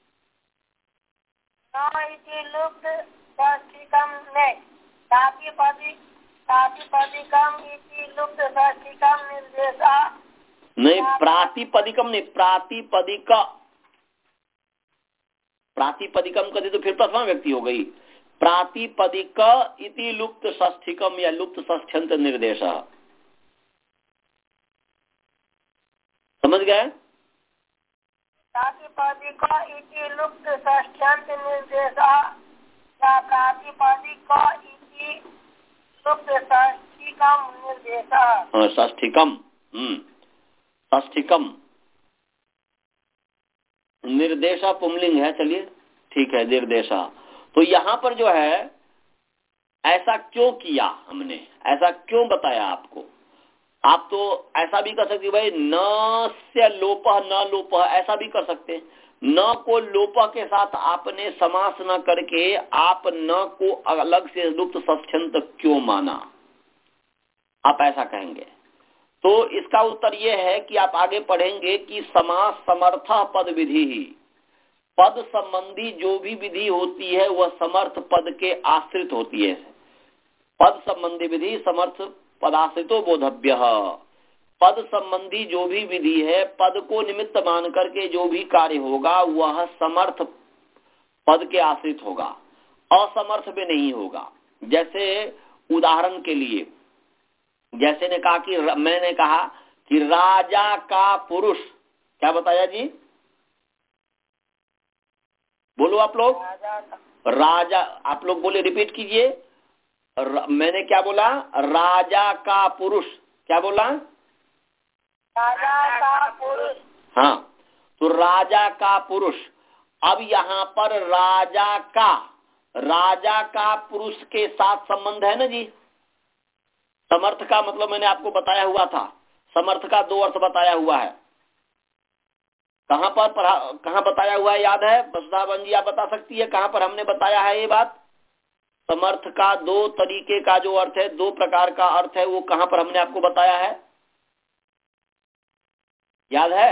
न इति लुप्त षष्ठिकम ने प्रातिपदिक प्रातिपदिकम इति लुप्त षष्ठिकम निर्देशः। नहीं, प्रातिपदिकम नहीं, प्रातिपदिक। प्रातिपदिकम कभी तो फिर प्रथमा व्यक्ति हो गई। प्रातिपदिक इति लुप्त षष्ठिकम या लुप्त षष्ठ्यंत निर्देश, समझ गए? प्रातिपदिक इति लुप्त षष्ठ्यंत निर्देश या प्रातिपदिक इति लुप्त षष्ठिकम निर्देश। हाँ, षष्ठिकम। हम्म षष्ठिकम निर्देशा पुंलिंग है। चलिए ठीक है, निर्देशा। तो यहाँ पर जो है ऐसा क्यों किया हमने, ऐसा क्यों बताया आपको? आप तो ऐसा भी कर सकते भाई, न से लोपः न लोपः, ऐसा भी कर सकते। न को लोपः के साथ आपने समास न करके आप न को अलग से लुप्त षष्ठ्यंत क्यों माना, आप ऐसा कहेंगे। तो इसका उत्तर यह है कि आप आगे पढ़ेंगे कि समास समर्थ पद विधि ही, पद संबंधी जो भी विधि होती है वह समर्थ पद के आश्रित होती है। पद संबंधी विधि समर्थ पदाश्रितो बोधव्य। पद संबंधी जो भी विधि है, पद को निमित्त मान करके जो भी कार्य होगा वह समर्थ पद के आश्रित होगा, असमर्थ में नहीं होगा। जैसे उदाहरण के लिए, जैसे ने कहा कि मैंने कहा कि राजा का पुरुष, क्या बताया जी? बोलो आप लोग। राजा, आप लोग बोले, रिपीट कीजिए। मैंने क्या बोला? राजा का पुरुष। क्या बोला? राजा का पुरुष। हाँ, तो राजा का पुरुष। अब यहाँ पर राजा का, राजा का पुरुष के साथ संबंध है ना जी। समर्थ का मतलब मैंने आपको बताया हुआ था, समर्थ का दो अर्थ बताया हुआ है। कहाँ पर कहाँ बताया हुआ है, याद है? वसुधावन जी आप बता सकती है कहाँ पर हमने बताया है ये बात? समर्थ का दो तरीके का जो अर्थ है, दो प्रकार का अर्थ है, वो कहाँ पर हमने आपको बताया है, याद है?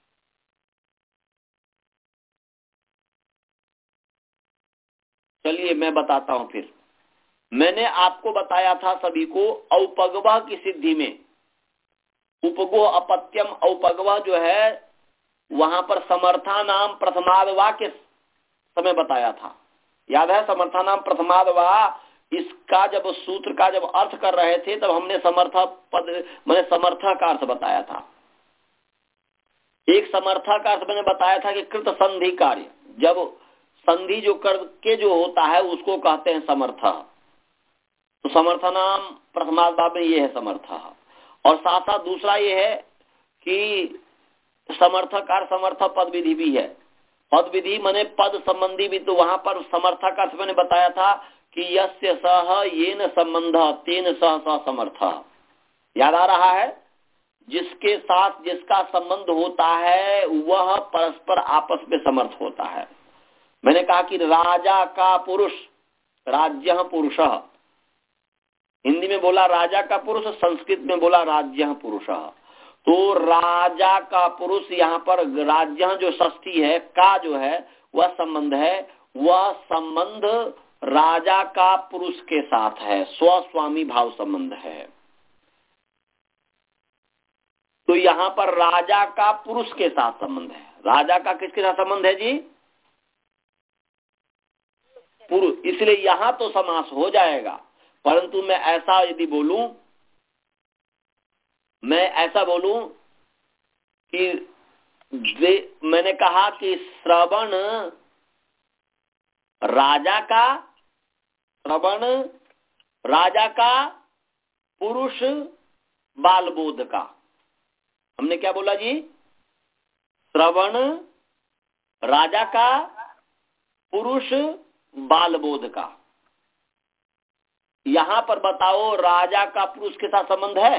चलिए मैं बताता हूं फिर। मैंने आपको बताया था सभी को, औपगवह की सिद्धि में उपगो अपत्यम औपगवह जो है वहां पर समर्था नाम प्रथमाद वा के समय बताया था, याद है? समर्था नाम प्रथमाद वा, इसका जब सूत्र का जब अर्थ कर रहे थे तब हमने समर्था पद मैंने समर्था का अर्थ बताया था। एक समर्था का अर्थ मैंने बताया था कि कृत संधि कार्य, जब संधि जो करके जो होता है उसको कहते हैं समर्था। तो समर्था नाम प्रथमाद में ये है समर्था। और साथ साथ दूसरा ये है कि समर्थकार समर्थ पद विधि भी है। पद विधि माने पद संबंधी भी, तो वहां पर समर्थक अर्थ मैंने बताया था कि यस्य सह येन संबंध तेन सह सह समर्थ, याद आ रहा है? जिसके साथ जिसका संबंध होता है वह परस्पर आपस में समर्थ होता है। मैंने कहा कि राजा का पुरुष, राज्य पुरुष, हिंदी में बोला राजा का पुरुष, संस्कृत में बोला राज्य पुरुष। तो राजा का पुरुष, यहाँ पर राज्य जो षष्ठी है का जो है वह संबंध है, वह संबंध राजा का पुरुष के साथ है, स्वस्वामी भाव संबंध है। तो यहाँ पर राजा का पुरुष के साथ संबंध है। राजा का किसके साथ संबंध है जी? पुरुष। इसलिए यहाँ तो समास हो जाएगा, परंतु मैं ऐसा यदि बोलूं, मैं ऐसा बोलूं कि मैंने कहा कि श्रवण राजा का, श्रवण राजा का पुरुष बालबोध का। हमने क्या बोला जी? श्रवण राजा का पुरुष बालबोध का। यहां पर बताओ राजा का पुरुष के साथ संबंध है?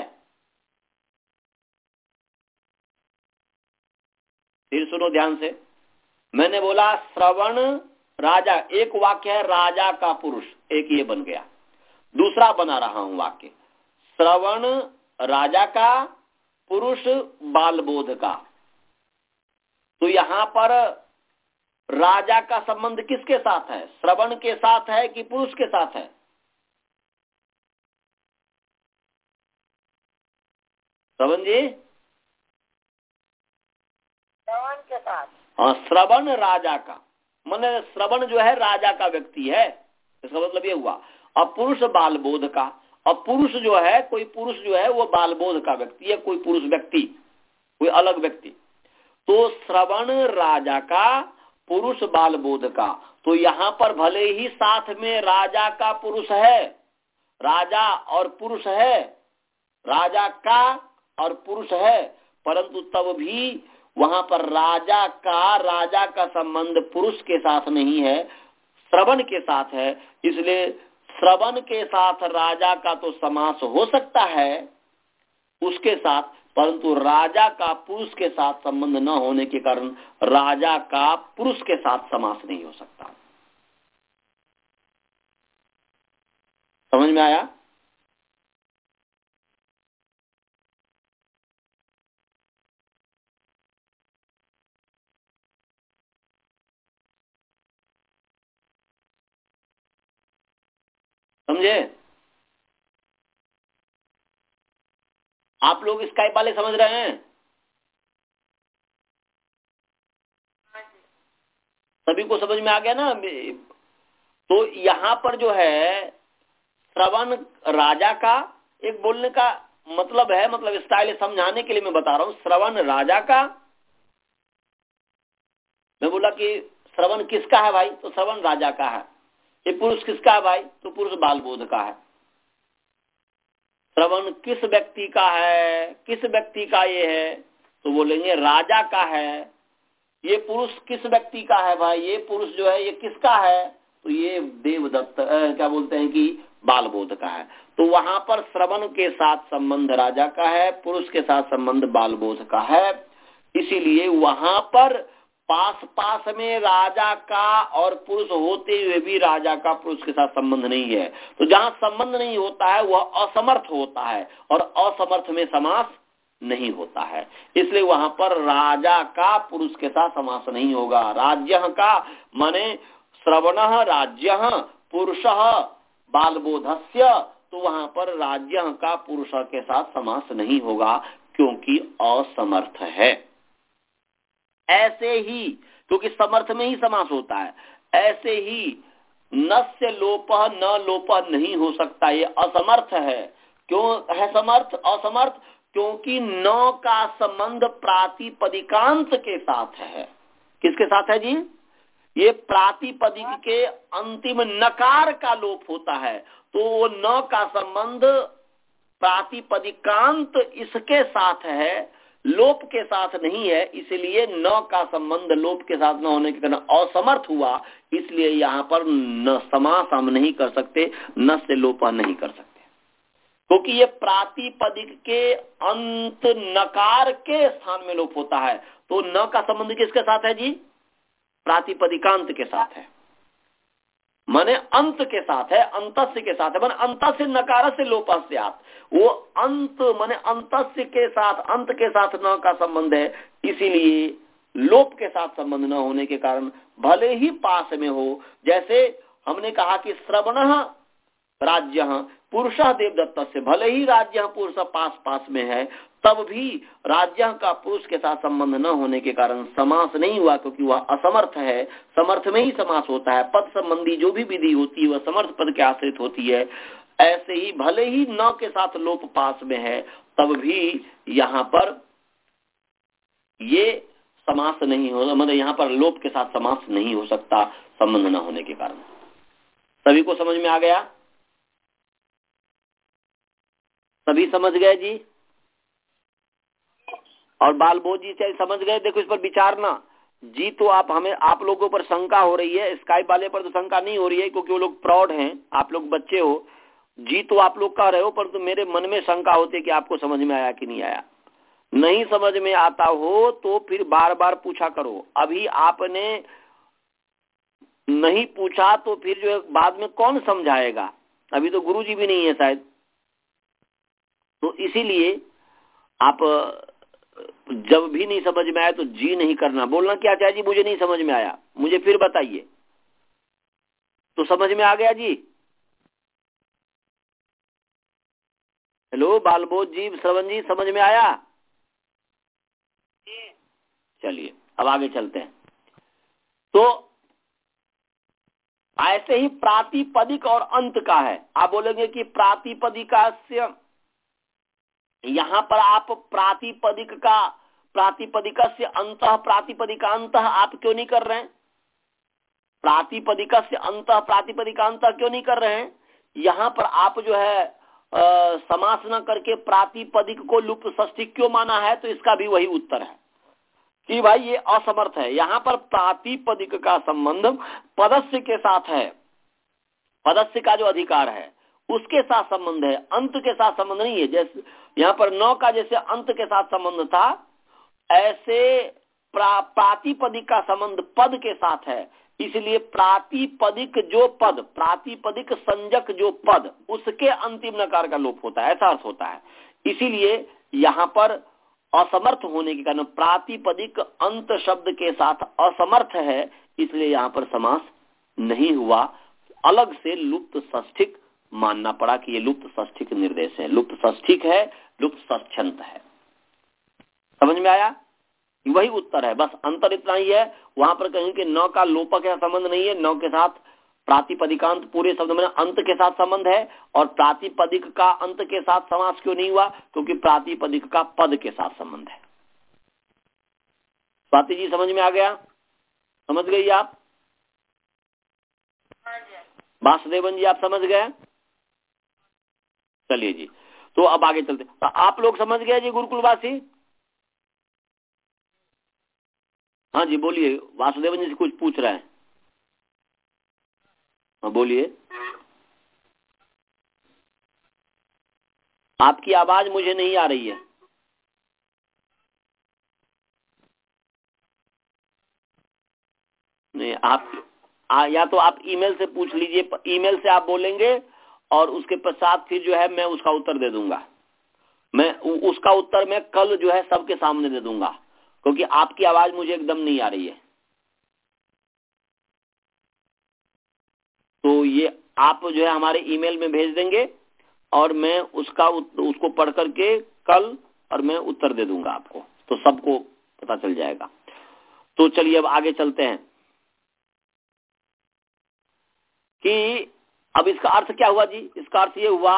फिर सुनो ध्यान से, मैंने बोला श्रवण राजा, एक वाक्य है राजा का पुरुष, एक ये बन गया। दूसरा बना रहा हूं वाक्य, श्रवण राजा का पुरुष बालबोध का। तो यहां पर राजा का संबंध किसके साथ है? श्रवण के साथ है कि पुरुष के साथ है? श्रवण जी, श्रवण के साथ। हाँ, श्रवण राजा का, माने श्रवण जो है राजा का व्यक्ति है, इसका मतलब ये हुआ। अब पुरुष बालबोध का, अब पुरुष जो है, कोई पुरुष जो है वो बालबोध का व्यक्ति है, कोई पुरुष व्यक्ति, कोई अलग व्यक्ति। तो श्रवण राजा का पुरुष बालबोध का, तो यहाँ पर भले ही साथ में राजा का पुरुष है, राजा और पुरुष है, राजा का और पुरुष है, परंतु तब भी वहां पर राजा का राजा का संबंध पुरुष के साथ नहीं है, श्रवण के साथ है। इसलिए श्रवण के साथ राजा का तो समास हो सकता है उसके साथ, परंतु राजा का पुरुष के साथ संबंध न होने के कारण राजा का पुरुष के साथ समास नहीं हो सकता। समझ में आया? समझे? आप लोग स्काइप वाले समझ रहे हैं? सभी को समझ में आ गया ना? तो यहाँ पर जो है श्रवण राजा का, एक बोलने का मतलब है, मतलब स्टाइल समझाने के लिए मैं बता रहा हूं। श्रवण राजा का, मैं बोला कि श्रवण किसका है भाई? तो श्रवण राजा का है। ये पुरुष किसका है भाई? तो पुरुष बालबोध का है। श्रवण किस व्यक्ति का है? किस व्यक्ति का ये है? तो बोलेंगे राजा का है। ये पुरुष किस व्यक्ति का है भाई? ये पुरुष जो है ये किसका है? तो ये देवदत्त, क्या बोलते हैं कि बालबोध का है। तो वहां पर श्रवण के साथ संबंध राजा का है, पुरुष के साथ संबंध बालबोध का है। इसीलिए वहां पर पास पास में राजा का और पुरुष होते हुए भी राजा का पुरुष के साथ संबंध नहीं है। तो जहां संबंध नहीं होता है वह असमर्थ होता है, और असमर्थ में समास नहीं होता है। इसलिए वहां पर राजा का पुरुष के साथ समास नहीं होगा। राज्य का माने श्रवण राज्य पुरुष बालबोधस्य, तो वहां पर राज्य का पुरुष के साथ समास नहीं होगा, क्योंकि असमर्थ है। ऐसे ही, क्योंकि समर्थ में ही समास होता है, ऐसे ही नस्य लोप न लोप नहीं हो सकता, ये असमर्थ है। क्यों है समर्थ असमर्थ? क्योंकि न का संबंध प्रातिपदिकांत के साथ है। किसके साथ है जी? ये प्रातिपदिक के अंतिम नकार का लोप होता है, तो वो न का संबंध प्रातिपदिकांत इसके साथ है, लोप के साथ नहीं है। इसलिए न का संबंध लोप के साथ न होने के कारण असमर्थ हुआ। इसलिए यहाँ पर न समास हम नहीं कर सकते, न से लोप नहीं कर सकते, क्योंकि ये प्रातिपदिक के अंत नकार के स्थान में लोप होता है। तो न का संबंध किसके साथ है जी? प्रातिपदिकांत के साथ है, माने अंत के साथ है, अंतस्य के साथ है। माने अंतस्य नकार से लोपस्यात्, वो अंत माने अंतस्य के साथ, अंत के साथ न का संबंध है। इसीलिए लोप के साथ संबंध न होने के कारण भले ही पास में हो, जैसे हमने कहा कि श्रवण राज्य पुरुष देवदत्त से, भले ही राज्य पुरुष पास पास में है, तब भी राज्य का पुरुष के साथ संबंध न होने के कारण समास नहीं हुआ, क्योंकि वह असमर्थ है। समर्थ में ही समास होता है। पद संबंधी जो भी विधि होती है वह समर्थ पद के आश्रित होती है। ऐसे ही भले ही न के साथ लोप पास में है, तब भी यहाँ पर ये समास नहीं हो, मतलब यहाँ पर लोप के साथ समास नहीं हो सकता, संबंध न होने के कारण। सभी को समझ में आ गया? सभी समझ गए जी? और बालबोध जी से समझ गए? देखो इस पर विचारना जी। तो आप हमें, आप लोगों पर शंका हो रही है, स्काइप वाले पर तो शंका नहीं हो रही है, क्योंकि वो लोग प्रौढ़ हैं, आप लोग बच्चे हो जी। तो आप लोग कह रहे हो, पर तो मेरे मन में शंका होती है कि आपको समझ में आया कि नहीं आया। नहीं समझ में आता हो तो फिर बार बार पूछा करो। अभी आपने नहीं पूछा तो फिर जो है बाद में कौन समझाएगा? अभी तो गुरुजी भी नहीं है शायद, तो इसीलिए आप जब भी नहीं समझ में आया तो जी नहीं करना, बोलना क्या चाहे जी मुझे नहीं समझ में आया, मुझे फिर बताइए। तो समझ में आ गया जी? हेलो बालबोध जी, श्रवण जी, समझ में आया? चलिए अब आगे चलते हैं। तो ऐसे ही प्रातिपदिक और अंत का है। आप बोलेंगे कि प्रातिपदिका से यहां पर आप प्रातिपदिक का प्रातिपदिक से अंत प्रातिपदिकांत आप क्यों नहीं कर रहे हैं? प्रातिपदिक से अंत प्रातिपदिकांत क्यों नहीं कर रहे हैं? यहां पर आप जो है आ, समास न करके प्रातिपदिक को लुप्त षष्ठी क्यों माना है? तो इसका भी वही उत्तर है कि भाई ये असमर्थ है। यहां पर प्रातिपदिक का संबंध पदस्य के साथ है, पदस्य का जो अधिकार है उसके साथ संबंध है, अंत के साथ संबंध नहीं है। जैसे यहाँ पर नौ का जैसे अंत के साथ संबंध था, ऐसे प्रा, प्रातिपदिक का संबंध पद के साथ है। इसलिए प्रातिपदिक जो पद, प्रातिपदिक संजक जो पद, उसके अंतिम नकार का लोप होता है, ऐसा अर्थ होता है। इसीलिए यहाँ पर असमर्थ होने के कारण प्रातिपदिक अंत शब्द के साथ असमर्थ है, इसलिए यहाँ पर समास नहीं हुआ, अलग से लुप्त षष्ठिक मानना पड़ा कि ये लुप्त षष्ठिक निर्देश है, लुप्त षष्ठिक है, लुप्त षष्ठ्यंत है। समझ में आया? वही उत्तर है, बस अंतर इतना ही है। वहां पर कहीं कि नौ का लोपक का संबंध नहीं है, नौ के साथ प्रातिपदिकांत पूरे शब्द में अंत के साथ संबंध है, और प्रातिपदिक का अंत के साथ समास क्यों नहीं हुआ? क्योंकि प्रातिपदिक का पद के साथ संबंध है। स्वाति जी समझ में आ गया? समझ गई आप? वासुदेवन जी आप समझ गए? चलिए जी, तो अब आगे चलते। तो आप लोग समझ गए जी गुरुकुलवासी? हाँ जी बोलिए, वासुदेवन जी से कुछ पूछ रहे हैं। हाँ बोलिए। आपकी आवाज मुझे नहीं आ रही है। नहीं, आप आ, या तो आप ईमेल से पूछ लीजिए, ईमेल से आप बोलेंगे और उसके पश्चात फिर जो है मैं उसका उत्तर दे दूंगा। मैं उसका उत्तर मैं कल जो है सबके सामने दे दूंगा, क्योंकि आपकी आवाज मुझे एकदम नहीं आ रही है। तो ये आप जो है हमारे ईमेल में भेज देंगे और मैं उसका उसको पढ़ करके कल और मैं उत्तर दे दूंगा आपको, तो सबको पता चल जाएगा। तो चलिए अब आगे चलते हैं कि अब इसका अर्थ क्या हुआ जी? इसका अर्थ ये हुआ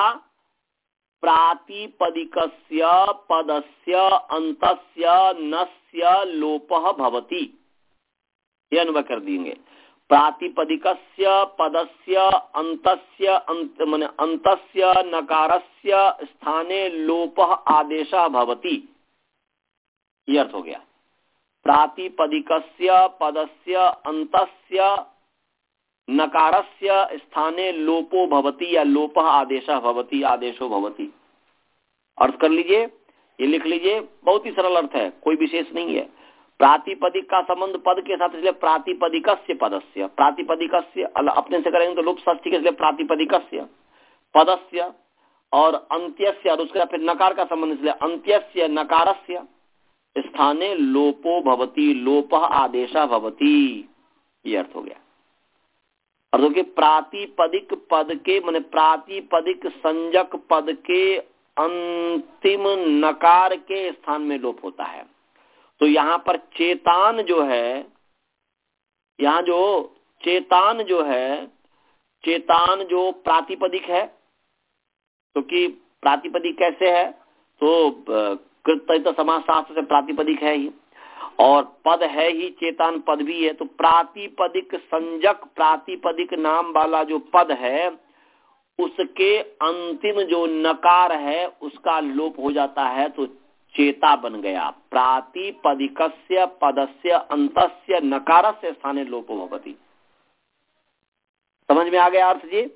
प्रातिपदिकस्य पदस्य अंतस्य नस्य लोपः भवति, ये अनुभव कर देंगे। प्रातिपदिकस्य पदस्य अंतस्य अंत माने अंतस्य नकारस्य स्थाने लोपः आदेशः भवति, ये अर्थ हो गया। प्रातिपदिकस्य पदस्य अंतस्य नकारस्य स्थाने लोपो भवति या लोपः आदेशः भवति, आदेशो भवति। अर्थ कर लीजिए, ये लिख लीजिए, बहुत ही सरल अर्थ है, कोई विशेष नहीं है। प्रातिपदिक का संबंध पद के साथ, इसलिए प्रातिपदिकस्य पदस्य, प्रातिपदिकस्य अपने से करेंगे तो लुप्त षष्ठी, इसलिए प्रातिपदिकस्य पदस्य, और अंत्यस्य, और उसके फिर नकार का संबंध, इसलिए अंत्यस्य नकारस्य स्थाने लोपो भवति, लोपः आदेशः भवति, ये अर्थ हो गया। और देखिए प्रातिपदिक पद के माने प्रातिपदिक संजक पद के अंतिम नकार के स्थान में लोप होता है। तो यहाँ पर चेतान जो है, यहाँ जो चेतान जो है, चेतान जो प्रातिपदिक है, क्योंकि तो प्रातिपदिक कैसे है? तो कृत समास शास्त्र से प्रातिपदिक है ही, और पद है ही, चेतान पद भी है। तो प्रातिपदिक संजक प्रातिपदिक नाम वाला जो पद है, उसके अंतिम जो नकार है उसका लोप हो जाता है, तो चेता बन गया। प्रातिपदिकस्य पदस्य अंतस्य नकारस्य स्थाने लोपो भवति। समझ में आ गया अर्थ जी?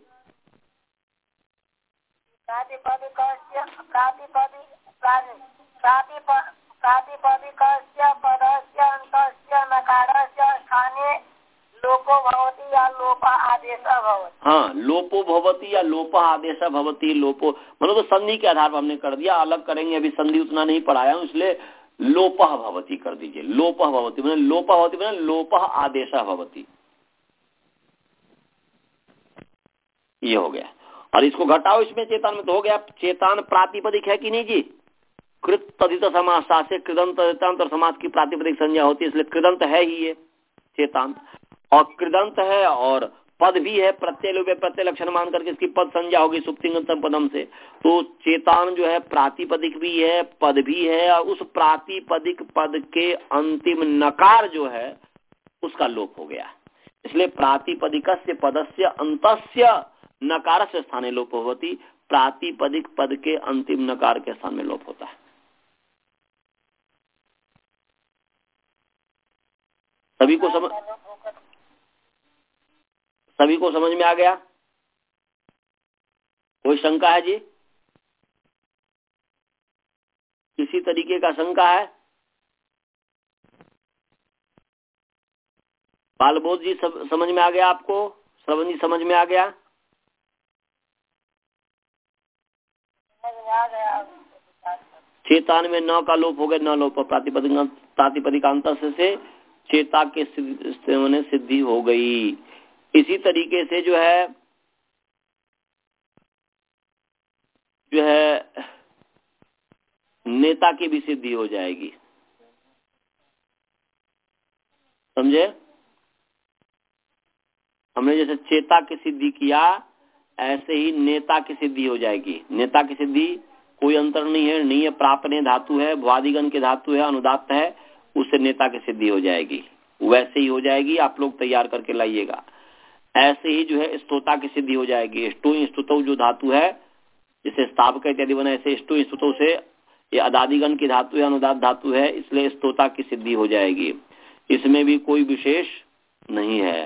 प्रातिपदिकस्य प्रातिपदिक प्रातिपदिक प्रातिपदिकस्य पदस्य अन्तस्य नकारस्य स्थाने लोपो भवति या लोप आदेश भवति। हाँ, लोपो भवति या लोप आदेश भवति। लोपो मतलब तो संधि के आधार पर हमने कर दिया, अलग करेंगे, अभी संधि उतना नहीं पढ़ाया हूँ, इसलिए लोप भवति कर दीजिए। लोप भवति मतलब लोप भवति मतलब लोप आदेश भवति, ये हो गया। और इसको घटाओ इसमें चेतन में तो हो गया। चेतन प्रातिपदिक है कि नहीं जी? कृत तदित समास से कृदंत तदितांत और समास की प्रातिपदिक संज्ञा होती है, इसलिए कृदंत है ही ये चेतन, और कृदंत है और पद भी है, प्रत्यय लोपे प्रत्यय लक्षण मान करके इसकी पद संज्ञा होगी सुप्तिंगतम पदम से। तो चेतन जो है प्रातिपदिक भी है, पद भी है, और उस प्रातिपदिक पद के अंतिम नकार जो है उसका लोप हो गया, इसलिए प्रातिपदिकस्य पदस्य अंतस्य नकारस्य स्थाने लोप होती। प्रातिपदिक पद के अंतिम नकार के स्थान में लोप होता है। सभी को समझ सभी को समझ में आ गया? कोई शंका है जी? किसी तरीके का शंका है? बालबोध जी सब समझ में आ गया आपको? श्रवण जी समझ में आ गया? चेतन में न का लोप हो गया, न लोप प्रातिपदिक प्रातिपदिकांत से चेता के सिद्धि हो गई। इसी तरीके से जो है जो है नेता की भी सिद्धि हो जाएगी, समझे? हमने जैसे चेता की सिद्धि किया, ऐसे ही नेता की सिद्धि हो जाएगी। नेता की सिद्धि कोई अंतर नहीं है, नहीं है प्रापने धातु है, भ्वादिगण के धातु है, अनुदात्त है, उससे नेता की सिद्धि हो जाएगी। वैसे ही हो जाएगी, आप लोग तैयार करके लाइएगा। ऐसे ही जो है स्तोता की सिद्धि हो जाएगी। स्टु स्तुतौ जो धातु है, जैसे स्थापक इत्यादि बना, ऐसे स्टु स्तुतौ से ये अदादिगण की धातु है, अनुदात धातु है, इसलिए स्तोता की सिद्धि हो जाएगी। इसमें भी कोई विशेष नहीं है।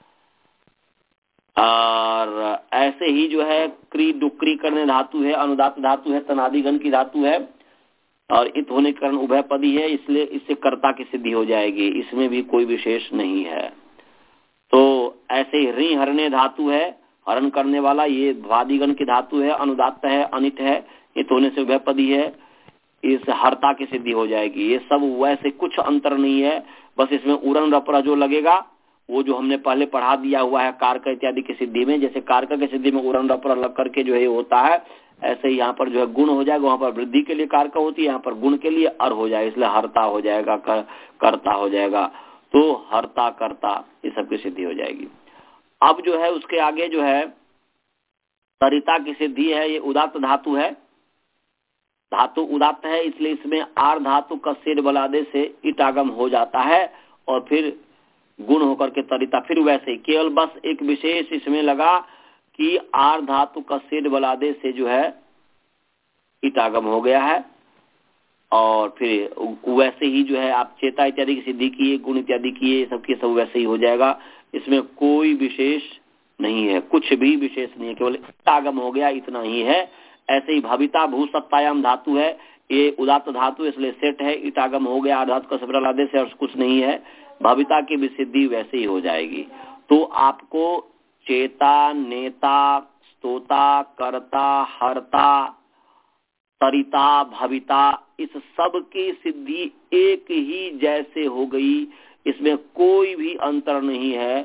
और ऐसे ही जो है क्री डुक्री करने धातु है, अनुदात धातु है, तनादिगण की धातु है, और इत होने के कारण उभय पदी है, इसलिए इससे कर्ता की सिद्धि हो जाएगी। इसमें भी कोई विशेष नहीं है। तो ऐसे ही ऋ हरणे धातु है, हरण करने वाला, ये भ्वादिगण की धातु है, अनुदात्त है, अनिट है, इत होने से उभय पदी है, इस हरता की सिद्धि हो जाएगी। ये सब वैसे कुछ अंतर नहीं है, बस इसमें उरन रपरा जो लगेगा वो जो हमने पहले पढ़ा दिया हुआ है कारक इत्यादि की सिद्धि में। जैसे कारक की सिद्धि में उरन रपरा लग करके जो है होता है, ऐसे ही यहाँ पर जो है गुण हो जाएगा। वहां पर वृद्धि के लिए कारक होती है, यहाँ पर गुण के लिए अर हो जाएगा, इसलिए हरता हो जाएगा, कर, कर्ता हो जाएगा। तो हरता कर्ता ये सब की सिद्धि हो जाएगी। अब जो है उसके आगे जो है तरिता की सिद्धि है। ये उदात्त धातु है, धातु उदात्त है, इसलिए इसमें आर धातु का सेड बलादे से इटागम हो जाता है और फिर गुण होकर के तरिता। फिर वैसे केवल बस एक विशेष इसमें लगा कि आर धातु का सेड बलादे से जो है इटागम हो गया है, और फिर वैसे ही जो है आप चेता इत्यादि की सिद्धि किए, गुण इत्यादि किए, सबके सब वैसे ही हो जाएगा। इसमें कोई विशेष नहीं है, कुछ भी विशेष नहीं है, केवल इटागम हो गया, इतना ही है। ऐसे ही भविता भू सत्तायाम धातु है, ये उदात्त धातु इसलिए सेट है, इटागम हो गया, धातु का सबलादे से और कुछ नहीं है। भविता की भी सिद्धि वैसे ही हो जाएगी। तो आपको चेता, नेता, स्तोता, कर्ता, हरता, तरिता, भविता, इस सब की सिद्धि एक ही जैसे हो गई, इसमें कोई भी अंतर नहीं है।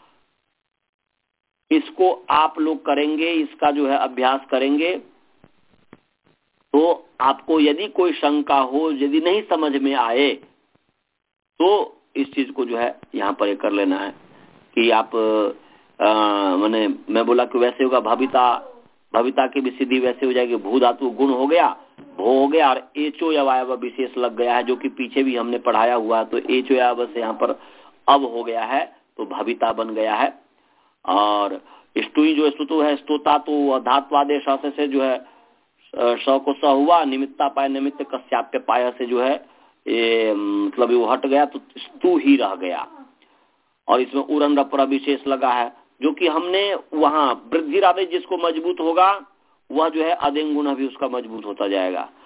इसको आप लोग करेंगे, इसका जो है अभ्यास करेंगे, तो आपको यदि कोई शंका हो, यदि नहीं समझ में आए, तो इस चीज को जो है यहाँ पर कर लेना है कि आप मैंने मैं बोला कि वैसे होगा भविता, भविता की भी सिद्धि वैसे हो जाएगी। भू धातु गुण हो गया, भो हो गया, और एचो अवयव विशेष लग गया है, जो कि पीछे भी हमने पढ़ाया हुआ है। तो एचो अवयव से यहाँ पर अब हो गया है, तो भविता बन गया है। और स्तुई जो स्तुतु है, स्तोता, तो धात्वादेश से जो है स को स हुआ, निमित्ता पाय निमित्त कस्याप्य पाय से जो है ये मतलब वो हट गया, तो स्तु ही रह गया। और इसमें उरन रपरा विशेष लगा है, जो कि हमने वहां वृद्धि राधे जिसको मजबूत होगा वह जो है अदेंग गुण भी उसका मजबूत होता जाएगा।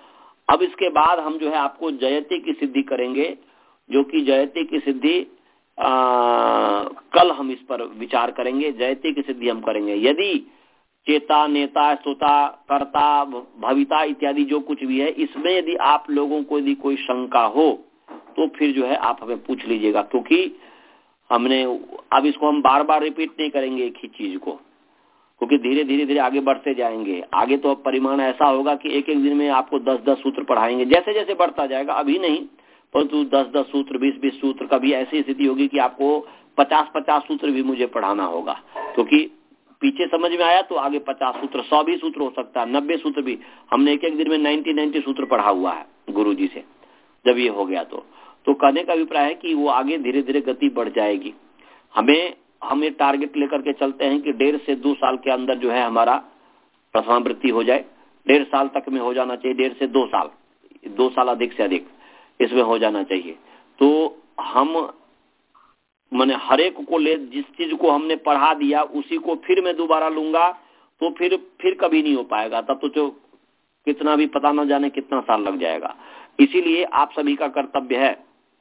अब इसके बाद हम जो है आपको जयते की सिद्धि करेंगे, जो कि जयते की सिद्धि आ, कल हम इस पर विचार करेंगे। जयते की सिद्धि हम करेंगे। यदि चेता, नेता, श्रोता, कर्ता, भविता इत्यादि जो कुछ भी है, इसमें यदि आप लोगों को यदि कोई शंका हो तो फिर जो है आप हमें पूछ लीजिएगा, क्योंकि हमने अब इसको हम बार बार रिपीट नहीं करेंगे एक ही चीज को, क्योंकि धीरे धीरे धीरे आगे बढ़ते जाएंगे। आगे तो अब परिमाण ऐसा होगा कि एक एक दिन में आपको दस दस सूत्र पढ़ाएंगे, जैसे जैसे बढ़ता जाएगा, अभी नहीं परंतु दस दस सूत्र, बीस बीस सूत्र, कभी ऐसी स्थिति होगी कि आपको पचास पचास सूत्र भी मुझे पढ़ाना होगा, क्योंकि पीछे समझ में आया तो आगे पचास सूत्र, सौ भी सूत्र हो सकता है, नब्बे सूत्र भी। हमने एक एक दिन में नब्बे नब्बे सूत्र पढ़ा हुआ है गुरु जी से। जब ये हो गया तो तो कहने का अभिप्राय है कि वो आगे धीरे धीरे गति बढ़ जाएगी। हमें हम ये टारगेट लेकर के चलते हैं कि डेढ़ से दो साल के अंदर जो है हमारा प्रथमावृत्ति हो जाए। डेढ़ साल तक में हो जाना चाहिए, डेढ़ से दो साल, दो साल अधिक से अधिक इसमें हो जाना चाहिए। तो हम मैंने हर एक को ले, जिस चीज को हमने पढ़ा दिया उसी को फिर मैं दोबारा लूंगा तो फिर फिर कभी नहीं हो पाएगा। तब तो जो कितना भी पता न जाने कितना साल लग जाएगा। इसीलिए आप सभी का कर्तव्य है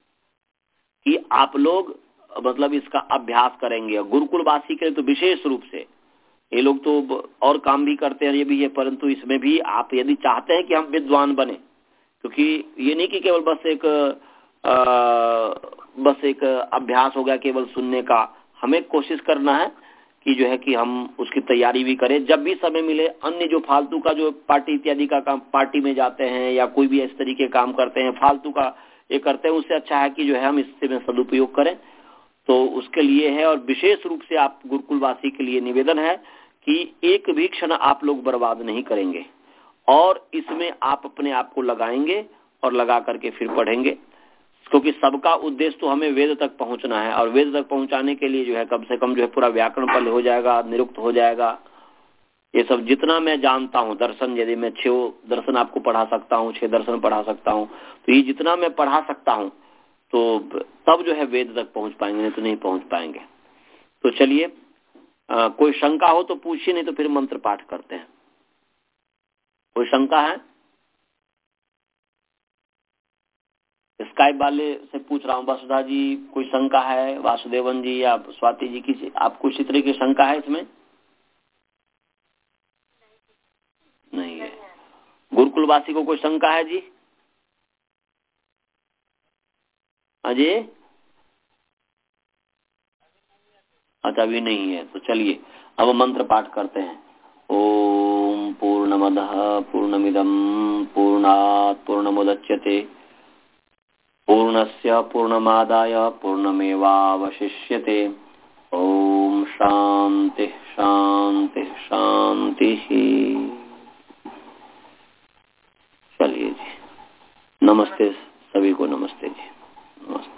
कि आप लोग मतलब इसका अभ्यास करेंगे। गुरुकुलवासी के लिए तो विशेष रूप से, ये लोग तो और काम भी करते हैं ये भी है, परंतु इसमें भी आप यदि चाहते हैं कि हम विद्वान बने, क्योंकि ये नहीं कि केवल बस एक आ, बस एक अभ्यास हो गया केवल सुनने का, हमें कोशिश करना है कि जो है कि हम उसकी तैयारी भी करें। जब भी समय मिले अन्य जो फालतू का जो पार्टी इत्यादि का काम, पार्टी में जाते हैं या कोई भी इस तरीके काम करते हैं, फालतू का ये करते हैं, उससे अच्छा है कि जो है हम इससे में सदुपयोग करें। तो उसके लिए है, और विशेष रूप से आप गुरुकुलवासी के लिए निवेदन है कि एक भी क्षण आप लोग बर्बाद नहीं करेंगे और इसमें आप अपने आप को लगाएंगे और लगा करके फिर पढ़ेंगे, क्योंकि सबका उद्देश्य तो हमें वेद तक पहुंचना है। और वेद तक पहुंचाने के लिए जो है कम से कम जो है पूरा व्याकरण पल हो जाएगा, निरुक्त हो जाएगा। ये सब जितना मैं जानता हूँ, दर्शन यदि मैं छह दर्शन आपको पढ़ा सकता हूँ, छह दर्शन पढ़ा सकता हूँ, तो ये जितना मैं पढ़ा सकता हूँ तो तब जो है वेद तक पहुंच पाएंगे, नहीं तो नहीं पहुंच पाएंगे। तो चलिए, कोई शंका हो तो पूछिए, नहीं तो फिर मंत्र पाठ करते हैं। कोई शंका है? स्काइप वाले से पूछ रहा हूँ, वसुधा जी कोई शंका है? वासुदेवन जी या स्वाति जी की आपको इसी तरह की शंका है इसमें? नहीं है। गुरुकुलवासी को कोई शंका है जी? अजय? अच्छा, अभी नहीं है। तो चलिए अब मंत्र पाठ करते हैं। ओम पूर्णमदः पूर्णमिदं पूर्णात् पूर्णमुदच्यते पूर्णस्य पूर्णमादाय पूर्णमेवावशिष्यते। ओम शांति शांति शांति। चलिए जी, नमस्ते सभी को, नमस्ते जी, नमस्ते।